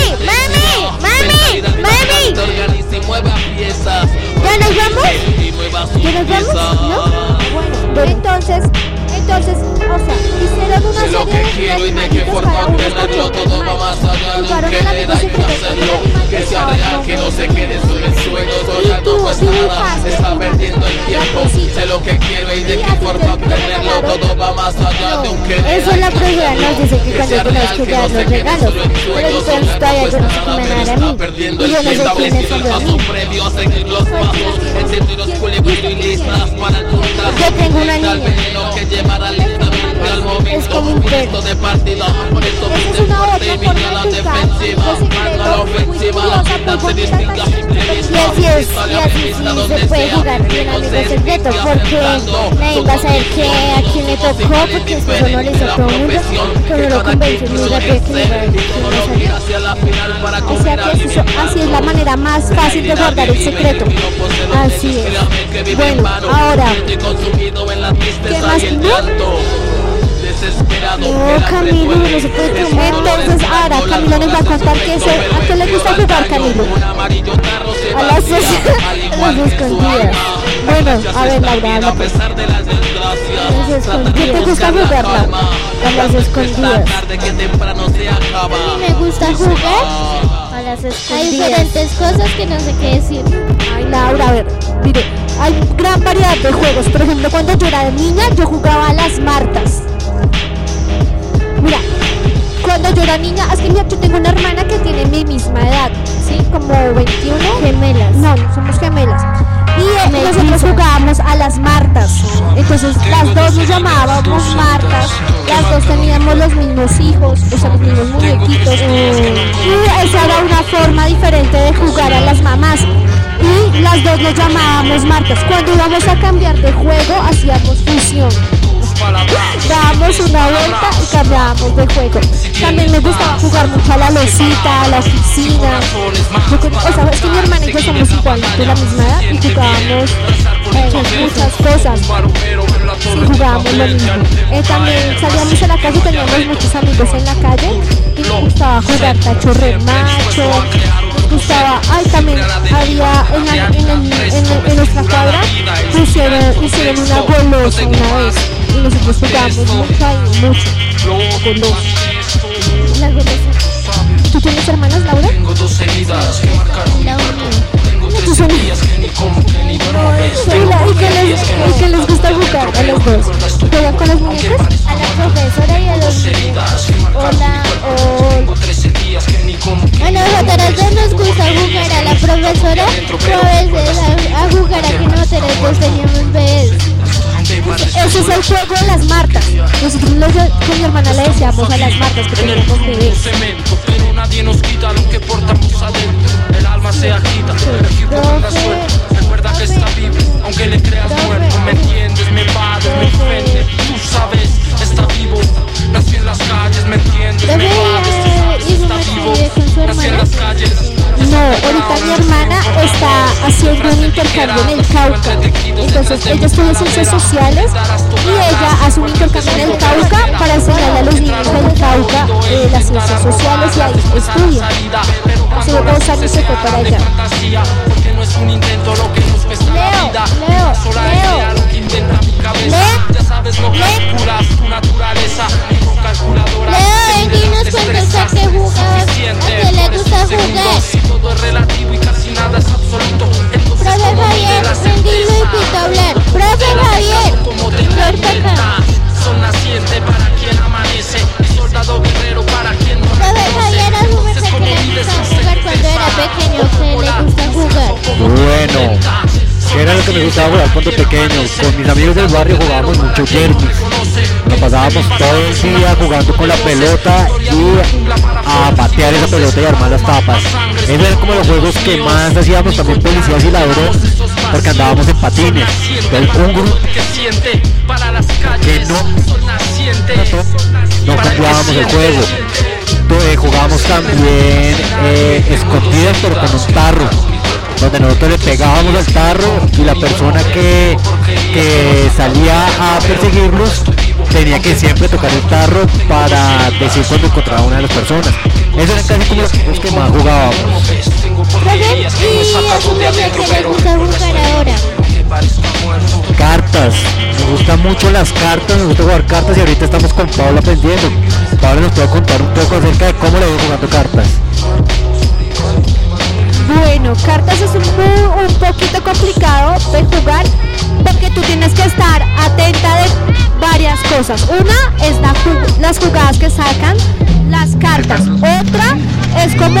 ¿Ya nos vamos? ¿Ya nos vamos? ¿No? Bueno, entonces, o sea, hicieron una sé lo que quiero y de qué forma obtenerlo. Todo va más allá de un querer, hay que hacerlo. Que sea real, que no se quede solo en sueños. Soñar no cuesta nada, se está perdiendo el tiempo. Sé lo que quiero y de qué forma obtenerlo. Todo va más allá de un querer. Eso la profesora nos dice que cuando tenemos que dar los regalos. Pero entonces todavía yo no sé qué me van a dar a mí. Y yo no sé quién es el paso previo a seguir los pasos. Encendidos colibrí y listas para encontrar. Yo tengo una niña. Es como un perro. De partida, por eso viste fuerte y vine a la defensiva. Manda la ofensiva, la mitad se distinga simple vista. Y así se puede jugar bien amigo secreto, porque nadie va a saber que a quién le tocó, porque después no le hizo todo el mundo, pero lo convence muy rápido que le va a decir quién salió. O sea que así es la manera más fácil de guardar el secreto. Así es. Bueno, ahora, ¿qué más? No, Camilo, no se puede comer. Entonces ahora Camilo nos va a contar que eso, ¿a qué le gusta jugar, Camilo? A las escondidas. Bueno, a ver, Laura, habla pues. ¿Qué te gusta jugar, Laura? A las escondidas. A mí me gusta jugar a las escondidas. Hay diferentes cosas que no sé qué decir. Ay, Laura, a ver, mire, hay gran variedad de juegos. Por ejemplo, cuando yo era niña, yo jugaba a las martas. Mira, cuando yo era niña, es que mira, yo tengo una hermana que tiene mi misma edad, ¿sí? Como 21. Gemelas. No, somos gemelas. Y nosotros jugábamos a las martas. Entonces las dos nos llamábamos martas. Las dos teníamos los mismos hijos, o sea, los mismos muñequitos. Y esa era una forma diferente de jugar a las mamás. Y las dos nos llamábamos martas. Cuando íbamos a cambiar de juego, hacíamos fusión. Dábamos una vuelta y cambiábamos de juego. También me gustaba jugar mucho a la losita, a la oficina. O sea, es que mi hermana y yo somos igual, de la misma edad, y jugábamos muchas cosas. Y jugábamos lo mismo. También salíamos a la calle, teníamos muchos amigos en la calle y nos gustaba jugar tacho remacho. Gustaba, también había en nuestra cuadra hicieron una golosa una vez y nosotros jugábamos mucho golosa. La golosa. ¿Tú tienes hermanas, Laura? Tengo dos heridas que marcaron mi cuerpo. ¿Tus heridas que ni como que ni duermo. ¿Y qué les gusta jugar a los dos? ¿Juegan con los muñecos? A la profesora y a los niños. Hola. Bueno, nosotros nos gusta jugar a la profesora, o a veces a jugar a que nosotros dos teníamos bebés. Ese es el juego de las martas. Nosotros con mi hermana le decíamos a las martas que teníamos bebés. Pero nadie nos quita lo que portamos adentro. El alma se agita, el equipo anda suelto. Recuerda que está vivo, aunque le creas muerto. ¿Me entiendes? Me invade, me ofende. Tú sabes, está vivo. Nací en las calles, ¿me entiendes? Me invades, tú sabes, está vivo. Nací en las calles. No, ahorita mi hermana está haciendo un intercambio en el Cauca. Entonces ella estudia ciencias sociales y ella hace un intercambio en el Cauca para enseñarle a los niños del Cauca las ciencias sociales y ahí estudia. Hace 2 años se fue para allá. Leo, dinos cuántos a qué jugabas, a qué le gusta jugar. Todo es relativo y casi nada es absoluto. Profe Javier, rendilo y pito hablar. Profe Javier, Flor toca. Son naciente para quien amanece y soldado guerrero para quien no. Profe Javier, asume que le gusta jugar cuando era pequeño, que le gusta jugar. Bueno, ¿qué era lo que me gustaba jugar cuando pequeño? Con mis amigos del barrio jugábamos mucho Jermis. Nos pasábamos todo el día jugando con la pelota y a patear esa pelota y armar las tapas. Esos eran como los juegos que más hacíamos, también policías y ladrones, porque andábamos en patines. Entonces un grupo que no cambiábamos el juego. Entonces, jugábamos también escondidas pero con un tarro, donde nosotros le pegábamos al tarro y la persona que salía a perseguirlos tenía que siempre tocar el tarro para decir cuando encontraba a una de las personas. Eso eran casi como los juegos que más jugábamos. ¿Y eso es lo que le gusta jugar ahora? Cartas, me gustan mucho las cartas, me gusta jugar cartas y ahorita estamos con Pablo aprendiendo. Pablo nos puede contar un poco acerca de cómo le voy jugando cartas. Bueno, cartas es un poquito complicado de jugar porque tú tienes que estar atenta de varias cosas. Una es las jugadas que sacan las cartas. Otra es como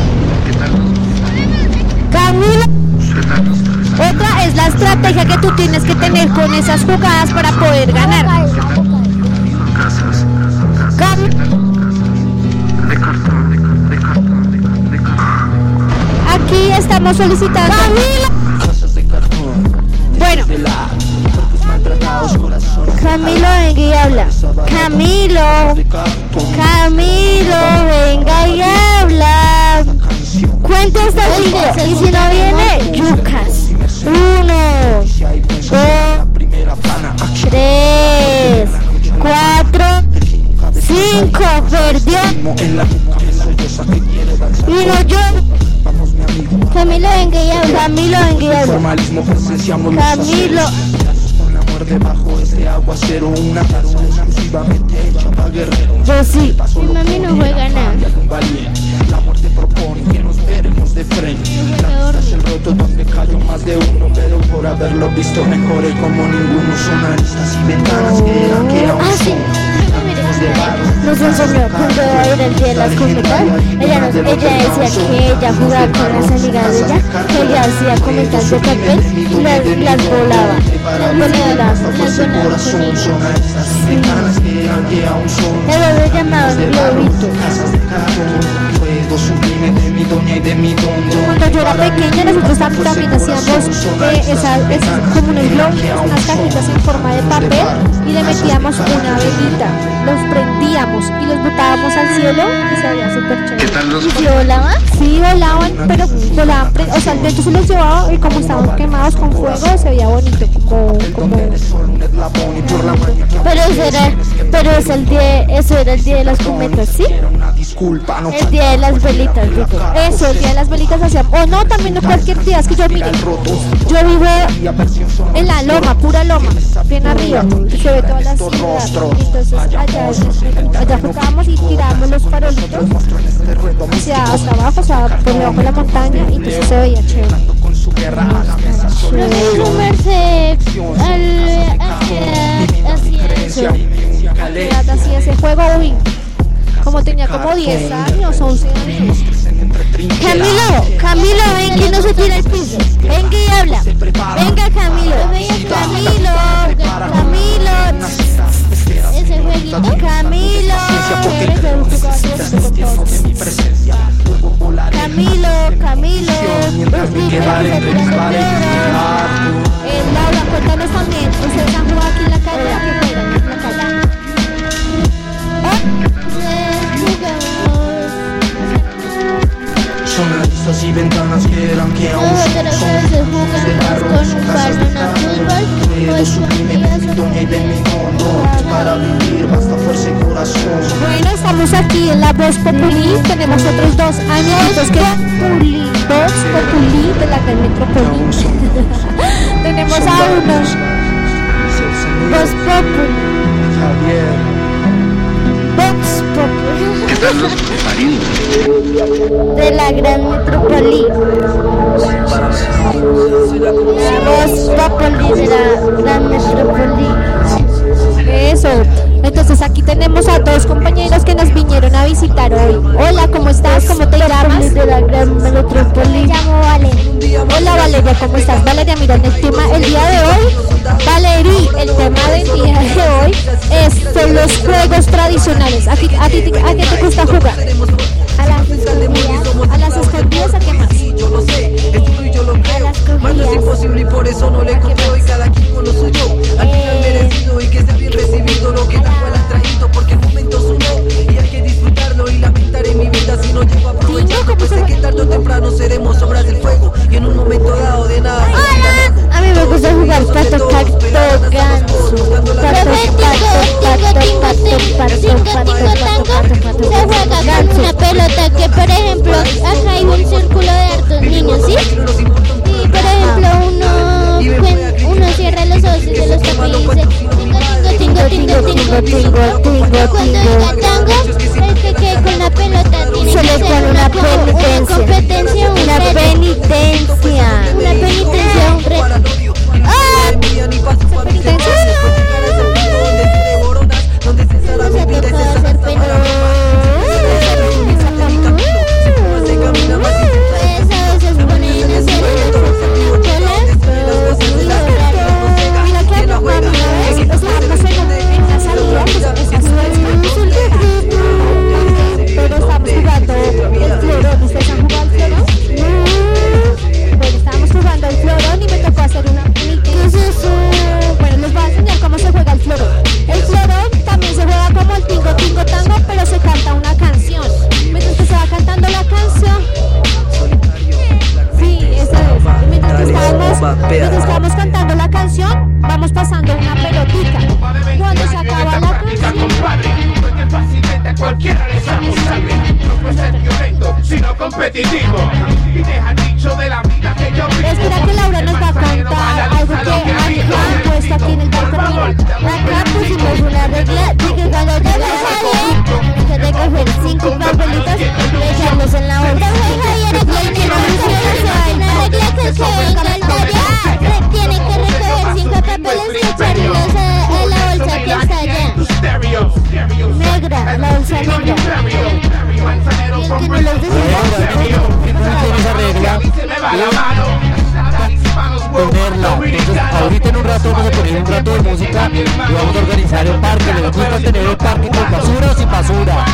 Otra es la estrategia que tú tienes que tener con esas jugadas para poder ganar. Aquí estamos solicitando. Bueno, Camilo, venga y habla. Camilo, venga y habla. Cuenta hasta 5 y si no viene, yucas. 1, 2, 3, 4, 5. Perdió. Y no yo. Camilo, venga y habla. Camilo, venga y habla. Camilo. Debajo este aguacero, una taza exclusivamente hecha para guerreros. Pues sí, mi mami no juega nada. La muerte propone que nos veremos de frente. La vista es el roto donde cayó más de uno, pero por haberlo visto mejoré como ninguno. Son aristas y ventanas que aún son. Nos enseñó cuando era el día de las cometas. Ella decía que ella jugaba con las amigas de ella, que ella hacía cometas de papel y las volaba. Pero lo llamaban globito. Cuando yo era pequeña nosotros también hacíamos como unos globos, unas cajitas en forma de papel y le metíamos una velita, los prendíamos y los botábamos al cielo y se veía súper chévere. ¿Qué tal los? ¿Y si volaban? Sí, volaban, pero volaban, o sea, el viento se los llevaba y como estaban quemados con fuego se veía bonito, como... Pero eso era el día de las cometas, ¿sí? El día de las velitas, digo. Eso, el día de las velitas hacíamos. O no, también no cualquier día, es que yo mire, yo vivo en la loma, pura loma, bien arriba, y se ve toda la ciudad. Entonces allá jugábamos y tirábamos los farolitos hasta abajo, o sea, por debajo de la montaña, y entonces se veía chévere. Hacía ese juego, uy, como tenía como 10 años, 11 años. Camilo, ven que no se tira el piso. Venga y habla. Venga, Camilo. Ese jueguito. Camilo. Laura, cuéntanos también. ¿Ustedes han jugado aquí en la calle? ¿A qué juegan en la calle? Son aristas y ventanas que eran que aún son con un balón a fútbol, no sublime de mi doña y de mi mundo. Para vivir basta fuerza y corazón. Bueno, estamos aquí en la Voz Populi. Tenemos otros dos años que Voz Populi de la Gran Metrópoli. Tenemos a unos Voz Populi. Vox Populi. ¿Qué tal los marinos? De la Gran Metrópoli. Voz Populi de la Gran Metrópoli. Eso. Entonces aquí tenemos a dos compañeros que nos vinieron a visitar hoy. Hola, ¿cómo estás? ¿Cómo te llamas? De la Gran Metrópoli. Me llamo Valeria. Hola Valeria, ¿cómo estás? Valeria, mira, el día de hoy, Valeria, el tema del día de hoy son los juegos tradicionales. ¿A qué te gusta jugar? A las escondidas. ¿A las escondidas? ¿A qué más? Yo lo sé, esto y yo lo creo. Más no es imposible y por eso no le controlo. Y cada quien con lo suyo. Al final merecido y que esté bien recibido lo que la cual has traído. Porque el momento es uno y hay que disfrutarlo. Y lamentar en mi vida si no llego a aprovecharlo. Pues sé que tarde o temprano seremos obras del fuego. Y en un momento dado de nada. A mí me gusta jugar pato, cacto, ganso. Se juega con una pelota que, por ejemplo, acá hay un círculo de hartos niños, ¿sí? Y por ejemplo uno de los tapis dice tingo, tingo, tingo, tingo, tingo. Cuando diga tango, el que quede con la pelota tiene que hacer una competencia, una penitencia. Una penitencia, un reto. ¡Ah! Donde se la vida y se hacer pena. Estábamos jugando el florón y me tocó hacer una penitencia. Bueno, les voy a enseñar cómo se juega el florón. El florón también se juega como el tingo tingo tango, pero se canta una canción. Mientras que se va cantando la canción, sí, esa es. Mientras que estamos cantando la canción, vamos pasando una pelotica. Cuando se acaba la canción, cualquiera le damos sangre, no puede ser violento, sino competitivo. Y deja dicho de la vida que yo vivo. Espera que Laura nos va a contar algo que han puesto aquí en el balcón. Acá pusimos una regla de que cuando llegue Javier, hay que recoger 5 papelitos y dejarlos en la bolsa. Javier, aquí tiene una regla que se venga al taller, tiene que recoger 5 papeles y echarlos en la bolsa que está allá. Negra, la bolsa negra. Y el que no los esa regla ponerla. Entonces ahorita en un rato vamos a poner un rato de música y vamos a organizar el parque. Les gusta tener el parque con basura o sin basura.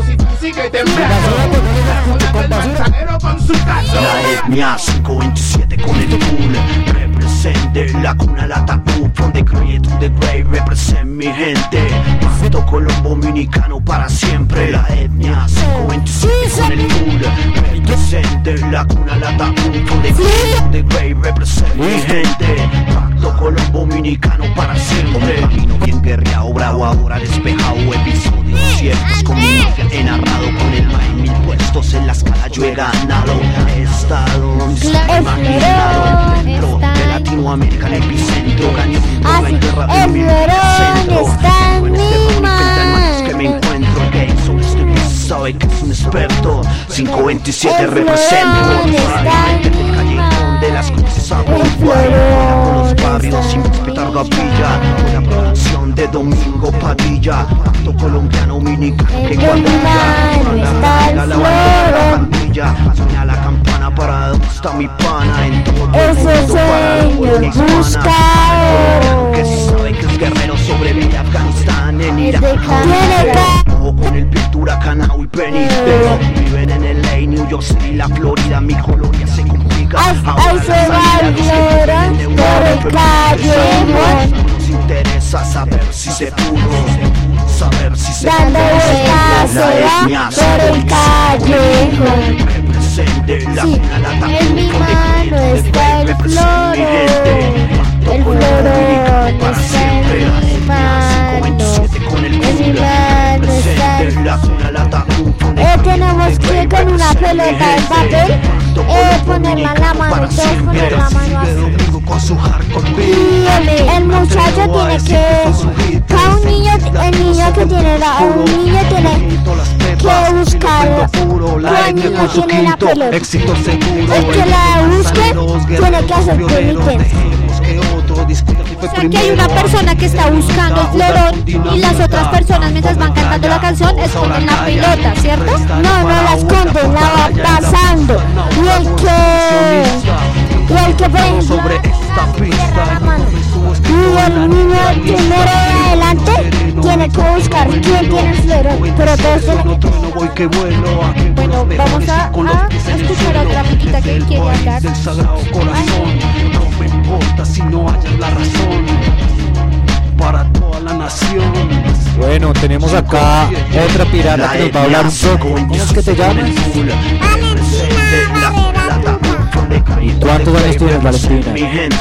Con basura. La etnia 527 con el pool represente la cuna, la tabú from the create to the grave, represent mi gente. Pacto Colombo Dominicano para siempre. La etnia 527 con el pool represente la cuna, la tabú from the create to the grave, represent mi gente. Pacto Colombo Dominicano para siempre. Vino bien guerreado, bravo, ahora despejado. Episodios ciertos como mafia he narrado. Con el maíz 1000 puestos en la escala yo he ganado. He estado donde se ha imaginado. Dentro de Latinoamérica, el epicentro. Ganando la guerra de mi centro. En este ron que me encuentro. El que hizo este beat sabe que es un experto. 527 represento. El callejón de las cruces a por los barrios sin respetar gavilla. Una producción de Domingo Padilla. Pacto colombiano dominicano que cuando ya la pandilla suena la campana para donde está mi pana. En todo el mundo para la hispana que sabe que es guerrero sobrevive a Afganistán en Irak. O con el pintura Canao y Penitero. Viven en LA, New York City, la Florida. Mi colonia se complica. Ahora se va el llorón por el callejón. Nos interesa saber si se pudo. Saber si se dando vueltas se va por el callejón. Represente la sí, en mi mano está el florón. El florón está en mi mano. En mi mano está el florón. Tenemos que con una pelota de papel ponerla en la mano y todos poner la mano así. Y el muchacho tiene que, cada un niño, el niño que tiene un niño tiene que buscar, cada niño tiene la pelota. El que la busque tiene que hacer penitencia. O sea que hay una persona que está buscando el florón y las otras personas mientras van cantando la canción esconden la pelota, ¿cierto? No, no la esconden, la va pasando. Y el que por ejemplo la mano y el niño primero de adelante tiene que buscar quién tiene el florón, pero todos tienen que tener. Bueno, vamos a escuchar a otra amiguita que quiere hablar. No me importa si no hayas la razón para toda la nación. Bueno, tenemos acá otra pirata que nos va a hablar un poco. ¿Cómo es que te llamas? ¿Cuántos años tienes, Valentina?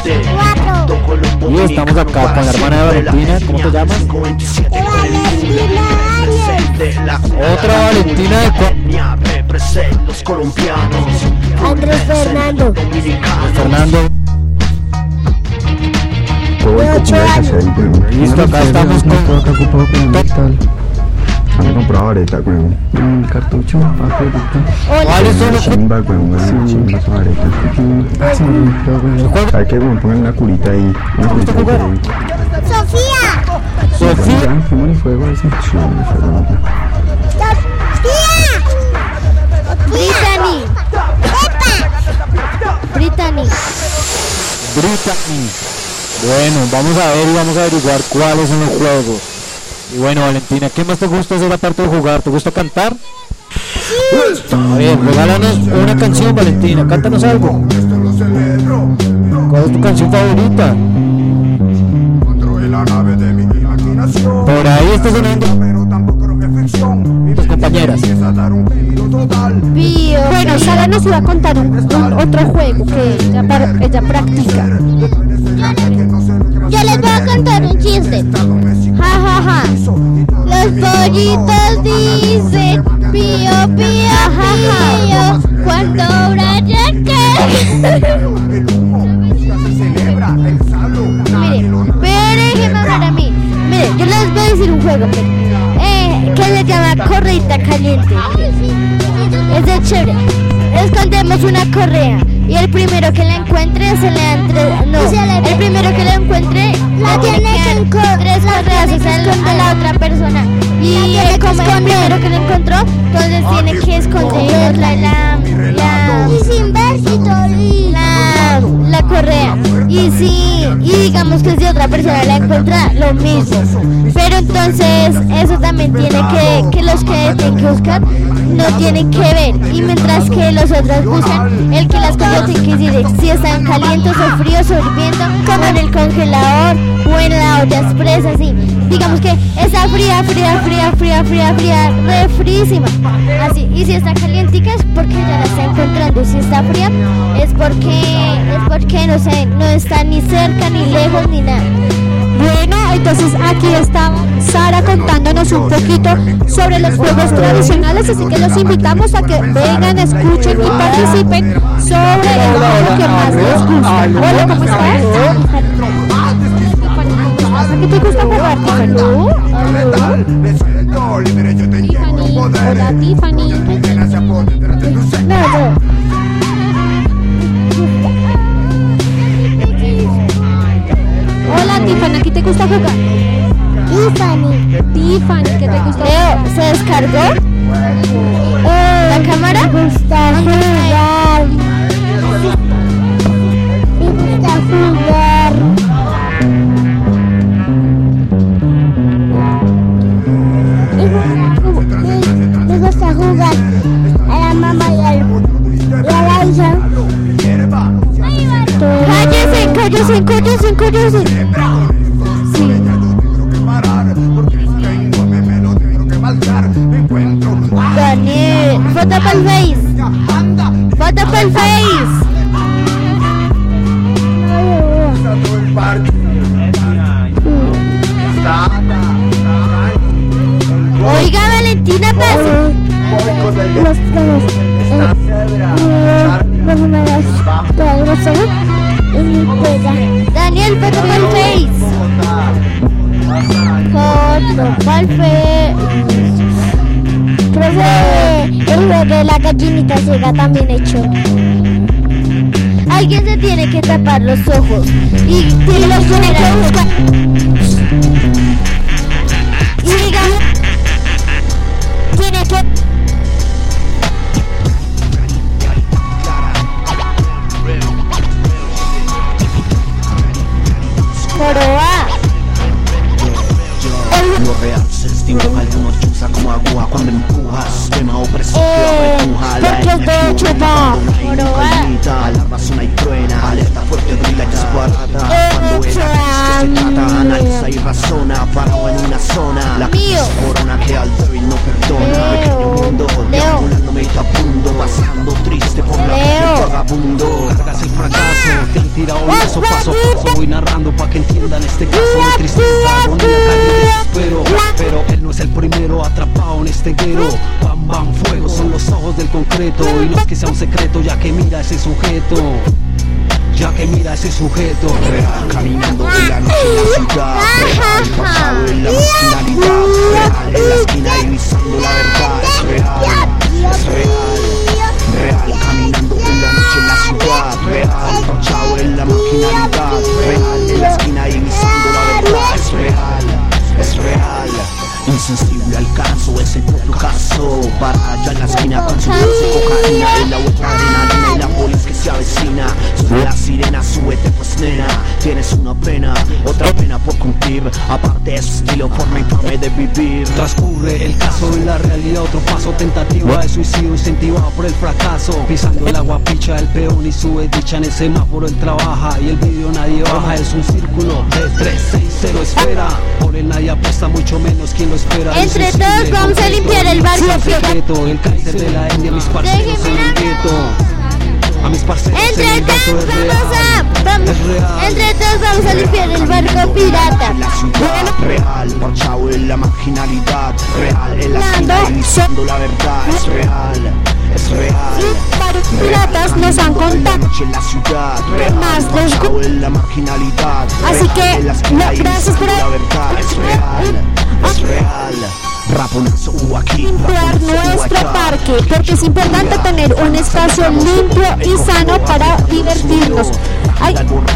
4. Y estamos acá con la hermana de Valentina. ¿Cómo te llamas? Otra Valentina de los colombianos. Andrés Fernando. Fernando. Listo, acá estamos con... acá ocupado con el digital. Me comprado vareta, weón. El cartucho, ¿Cuáles son los chimba, weón? Chimba esa vareta. ¿Sabes qué, weón? Pongan una curita ahí. Una curita ahí. ¡Sofía! Fuimos y fuego ese. Sí, fuego. Brittany. Bueno, vamos a ver y vamos a averiguar cuáles son los juegos. Y bueno, Valentina, ¿qué más te gusta hacer aparte de jugar? ¿Te gusta cantar? Sí. A ver, regálanos una canción, Valentina, cántanos algo. ¿Cuál es tu canción favorita? Por ahí está sonando tus compañeras. Bueno, Sara nos iba a contar otro juego que ella practica. Yo les voy a contar un chiste. Ja, ja, ja. Los pollitos dicen pío, pío, pío. Cuando Brian Mire, pero déjenme hablar a mí. Mire, yo les voy a decir un juego que se llama Correita Caliente. Es de chévere. Escondemos una correa y el primero que la encuentre se le entre... No, el primero que la encuentre la tiene que tres correas a la otra persona. Y el primero que la encontró, entonces tiene que esconder la correa. Y digamos que si otra persona la encuentra, lo mismo. Pero entonces eso también tiene que los que tienen que buscar no tienen que ver. Y mientras que los otros buscan, el que las cosas tiene que decir si están calientes o fríos o hirviendo, como en el congelador o en la olla expresa, así. Digamos que está fría, refrísima. Así. Y si está calientica es porque ya la está encontrando. Y si está fría es porque no sé, no está ni cerca, ni lejos, ni nada. Bueno, entonces aquí está Sara contándonos un poquito sobre los juegos tradicionales, así que los invitamos a que vengan, escuchen y participen sobre el juego que más les gusta. Hola, ¿cómo estás? ¿A qué te gusta jugar, Tiffany? Hola, Tiffany. No. Hola, Tiffany, ¿aquí te gusta jugar? Tiffany, ¿qué te gusta jugar? ¿Se descargó? ¿La cámara? Me gusta jugar. Me gusta jugar a la mamá y a la hija. Cállese. Sí. Daniel, foto para el Face. Oiga, Valentina, pase. Daniel, foto para el Face. Foto para el Face. Profe, el juego de la gallinita ciega también hecho. Alguien se tiene que tapar los ojos y los tiene que buscar. Y digamos, tiene que... Lo real se extingue, algunos chusa como agua cuando empujas. Tema opresión que empuja la alarma suena y truena. Alerta fuerte, brilla y disparata. Cuando es que se trata, analiza y razona. Parado en una zona. La corona que al débil no perdona. Pequeño mundo, deambulando meditabundo. Pasando triste por la calle vagabundo. Cargas el fracaso, te han tirado un paso a paso. Voy narrando pa' que entiendan este caso de tristeza, agonía, calle de desespero. Pero él no es el primero atrapado en este guero. Bam, bam, fuego, son los ojos del concreto. Y no es que sea un secreto, ya que mira ese sujeto. Ya que mira ese sujeto real, caminando en la noche en la ciudad, real, pasado en la marginalidad, real, en la esquina divisando la verdad, es real, real, caminando en la noche en la ciudad, real, pasado en la marginalidad, real, en la esquina divisando la verdad, es real. Insensible al caso, es el propio caso. Para allá en la esquina consumiéndose cocaína. En la vuelta adrenalina y la polis que se avecina. Sube la sirena, súbete pues nena. Tienes una pena, otra pena por cumplir. Aparte de su estilo, forma infame de vivir. Transcurre el caso y la realidad. Otro paso, tentativa de suicidio incentivado por el fracaso. Pisando el agua picha el peón y sube dicha. En el semáforo él trabaja y el vídeo nadie baja. Es un círculo de 3, 6, 0 esfera. Por él nadie apuesta, mucho menos quien lo espera. Entre todos vamos a limpiar el barrio. El cáncer de la India, mis parceros en el gueto. A mis parceros entre todos vamos a limpiar el barco pirata. La ciudad real, parchado en la marginalidad, real, en la esquina divisando la verdad, es real. Varios piratas nos han contado más de en la marginalidad. Así que gracias por la verdad, es real. Raponazo aquí. Limpiar nuestro parque, porque es importante tener un espacio limpio y sano para divertirnos. Ay.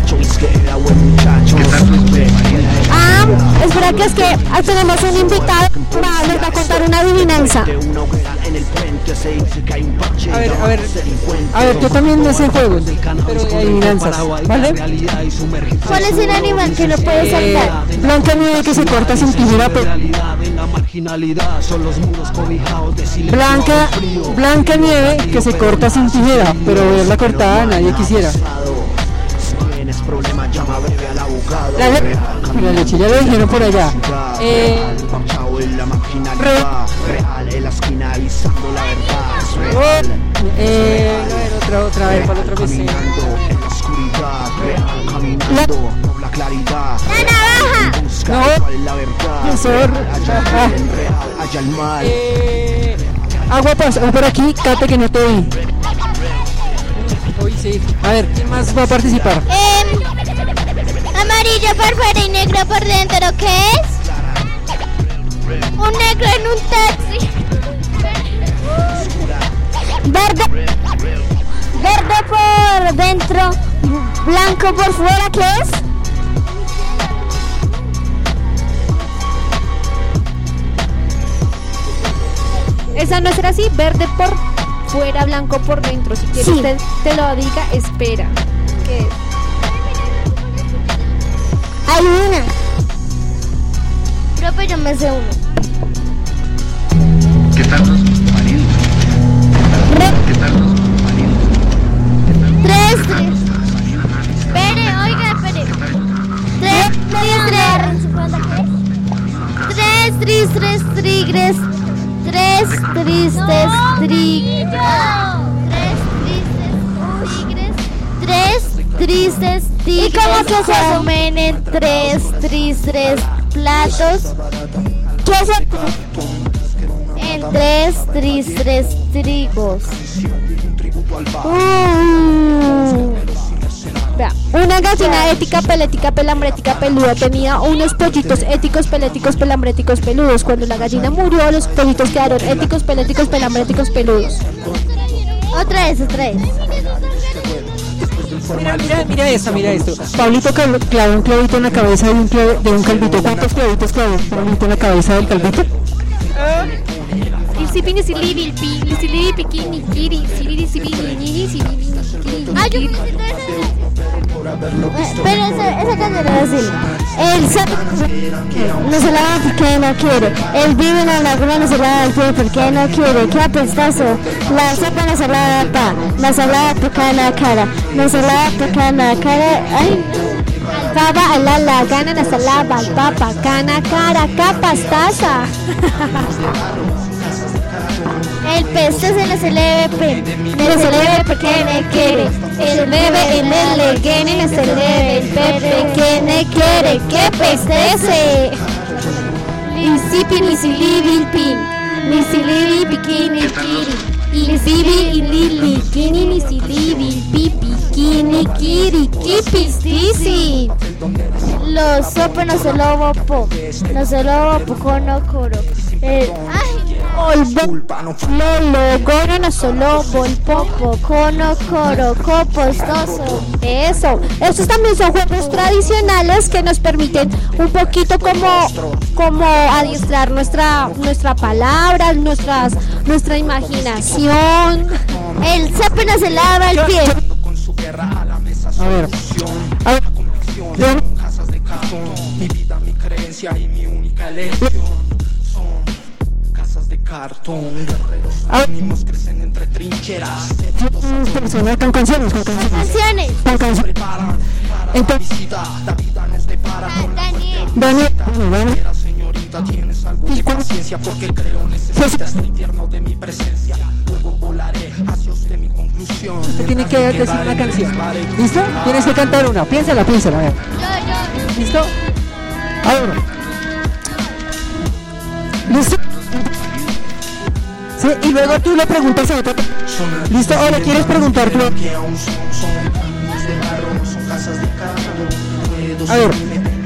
Espera que es que tenemos un invitado, les va a contar una adivinanza. A ver, yo también me sé juegos, pero de adivinanzas, ¿vale? ¿Cuál es el animal que no puede saltar? Blancanieves que se corta sin tijera, Blancanieves que se corta sin tijera, pero verla cortada nadie quisiera. La leche ya lo dijeron por allá. Otra vez para el otro vecino. ¡La navaja! Agua por aquí, Kate, que no te vi. Hoy sí. A ver, ¿quién más va a participar? Amarillo por fuera y negro por dentro, ¿qué es? Un negro en un taxi. Verde por dentro, blanco por fuera, ¿qué es? Esa no será así, verde por fuera, blanco por dentro. Si quieres usted te lo diga, espera. ¿Qué es? Hay una. Pero yo me sé uno. ¿Qué tal los marinos? ¿Qué tal los marinos? 3. Espere, oiga, espere. 3 tristes tigres. 3 tristes tigres. 3 tristes tigres. ¿Y cómo que se comen en 3 tristes platos? ¿Qué se en 3 tristes trigos? Vea, una gallina ética, pelética, pelambrética, peluda tenía unos pollitos éticos, peléticos, pelambréticos, peludos. Cuando la gallina murió, los pollitos quedaron éticos, peléticos, pelambréticos, peludos. Otra vez. Mira esto. Pablito clavó un clavito en la cabeza de un calvito. ¿Cuántos clavitos clavó Pablito en la cabeza del calvito? Pero esa canción era así. El sapo no se lava porque no quiere. El vive en la laguna no se lava el pie porque no quiere. Qué apestoso. La sopa no se lava acá. No se lava toca en la cara. No se lava toca en la cara. Ay. Baba, la gana, no se lava el papa. Cana, cara, capastaza. El pesto se le celebe, no se leve porque no quiere. El bebe, el leguene, no se leve. El pepe que no quiere, que pestece. Lisipi, nisilibi, pin. Nisilibi, bikini, kiri. Bibi, Lili, Kini, Misilibi, Pipi, Kini, Kiri, Kipis, Tisi. Los sopo no se lo bopo, no se lo bopo con ocoro. Lolo, goro no solo volpopo, cono, coro, copostoso. Estos también son juegos tradicionales que nos permiten un poquito como adiestrar nuestra palabra, nuestra imaginación. El sapo no se lava el pie. A ver. Mi vida, mi creencia y mi única elección son casas de cartón. Guerreros ánimos crecen entre trincheras. Personas con canciones. Entonces, la vida nos depara con Daniel. Señorita, tienes algo de paciencia porque creo necesitas el infierno de mi presencia. Luego volaré hacia usted mi conclusión. Usted tiene que decir una canción. ¿Listo? Tienes que cantar una. Piénsala, a ver. Yo. ¿Listo? Ahora. ¿Listo? Sí, y luego tú le preguntas a otra. ¿Listo? ¿O le quieres preguntar tú? A ver.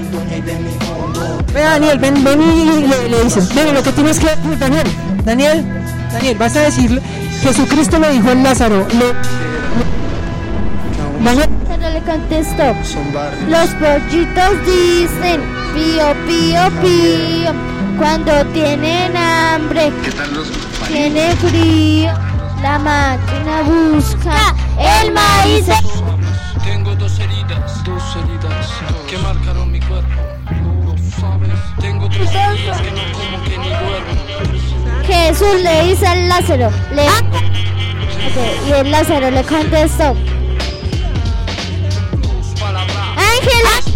Ve, Daniel, ven y le dices. Ven, lo que tienes que... Daniel, vas a decirle... Jesucristo le dijo a Lázaro. Daniel. Pero le contestó. Los pollitos dicen pío, pío, pío. Cuando tienen hambre, tiene frío. La máquina busca el maíz. Tengo dos heridas que marcaron mi cuerpo. Tengo 3 días que no como, que ni duermo. Jesús le dice al Lázaro, y el Lázaro le contestó. Ángela.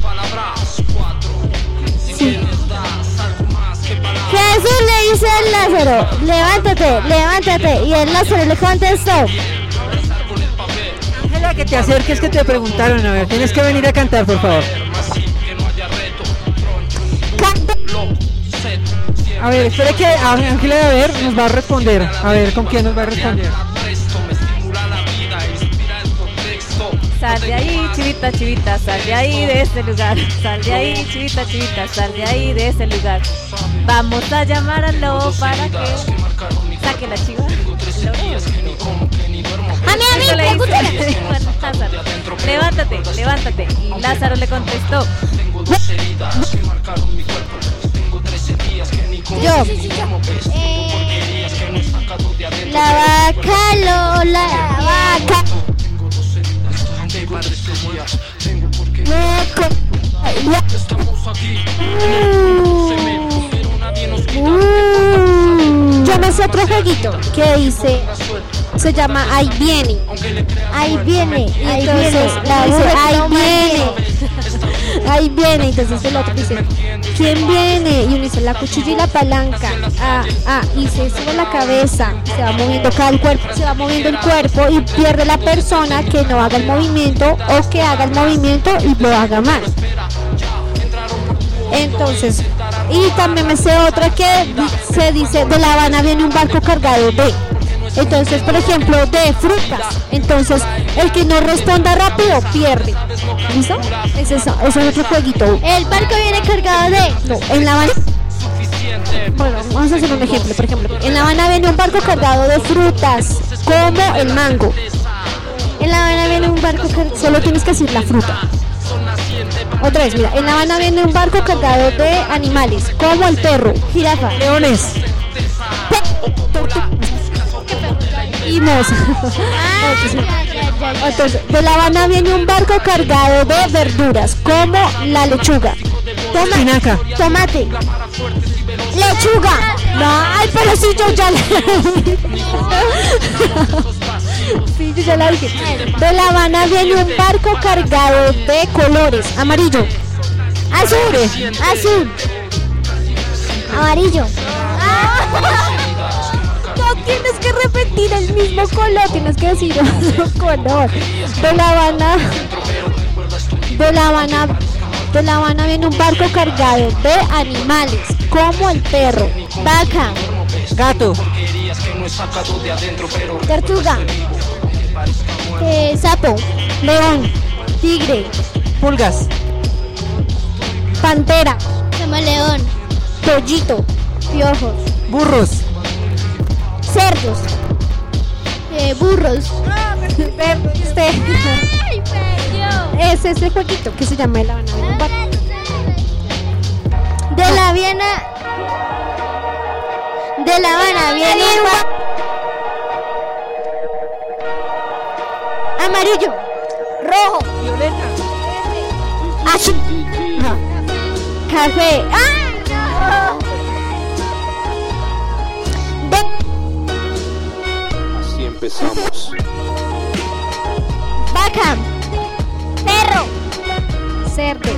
Sí. Jesús le dice al Lázaro, levántate, y el Lázaro le contestó. Ángela, que te acerques, que te preguntaron, a ver, tienes que venir a cantar, por favor. A ver, espere que Ángela de ver nos va a responder. A ver, ¿con quién nos va a responder? Sal de ahí, chivita, chivita, sal de ahí de ese lugar. Sal de ahí, chivita, chivita, sal de ahí de ese lugar. Vamos a llamar al lobo para que saque la chiva. A mí, pregúntale. Levántate. Y Lázaro le contestó. Yo. La vaca, la vaca. Yo me sé otro jueguito que dice, se llama Ahí viene. Ahí viene, entonces el otro dice, ¿quién viene? Y uno dice, la cuchilla y la palanca. Y se sube la cabeza, se va moviendo el cuerpo y pierde la persona que no haga el movimiento o que haga el movimiento y lo haga mal. Entonces, y también me sé otra que se dice, de La Habana viene un barco cargado de. Entonces, por ejemplo, de frutas. Entonces, el que no responda rápido pierde. ¿Listo? Ese es otro jueguito. El barco viene cargado de. No, en La Habana. Bueno, vamos a hacer un ejemplo. Por ejemplo, en La Habana viene un barco cargado de frutas, como el mango. En La Habana viene un barco cargado. Solo tienes que decir la fruta. Otra vez, mira, en La Habana viene un barco cargado de animales, como el perro, jirafa, leones, y moza. Entonces, de La Habana viene un barco cargado de verduras, como la lechuga, espinaca, tomate, lechuga. No, ay, pero si yo ya sí, yo ya la dije. De La Habana viene un barco cargado de colores, amarillo, azul, amarillo. No tienes que repetir el mismo color, tienes que decir otro color. De La Habana viene un barco cargado de animales, como el perro, vaca, gato, sacado de adentro, pero Tortuga. Sapo. León. Tigre. Pulgas. Pantera. Camaleón. Pollito. Piojos. Burros. Cerdos. Burros. Es este jueguito que se llama El Habana. De La Viena. De La Habana viene amarillo, rojo, violeta, azul, café. Así empezamos. Vaca, perro, cerdo,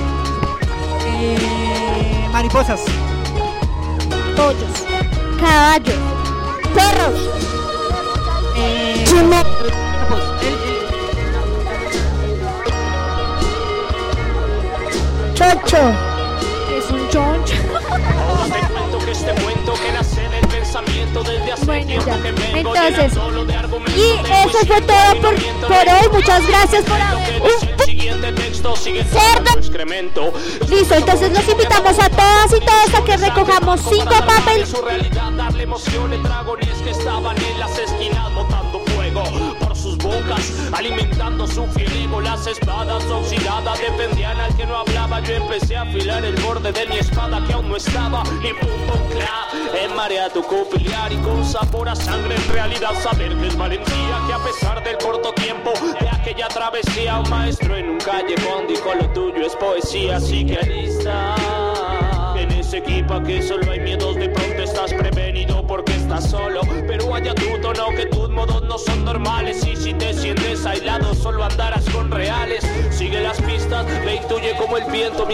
mariposas, pollos, caballos, perros, chocho. Es un choncho. Entonces, y eso fue todo por hoy. Muchas gracias por haber cerdo. Listo, entonces los invitamos a todas y todos a que recojamos 5 papeles. Su realidad, darle emociones, dragones que estaban en las esquinas botando fuego por sus bocas, alimentando su fiel ego. Las espadas oxidadas defendían al que no hablaba. Yo empecé a afilar el borde de mi espada que aún no estaba. Y pum pum clap, en marea tocó pelear y con sabor a sangre. En realidad saber que es valentía, que a pesar del corto tiempo de aquella travesía, un maestro en un callejón dijo: lo tuyo es poesía, así que alista. En ese equipo que solo hay miedos, de pronto estás prevenido porque estás solo. Pero haya tu tono, que tus modos no son normales. Y si te sientes aislado, solo andarás con reales. Sigue las pistas, ve, intuye como el viento.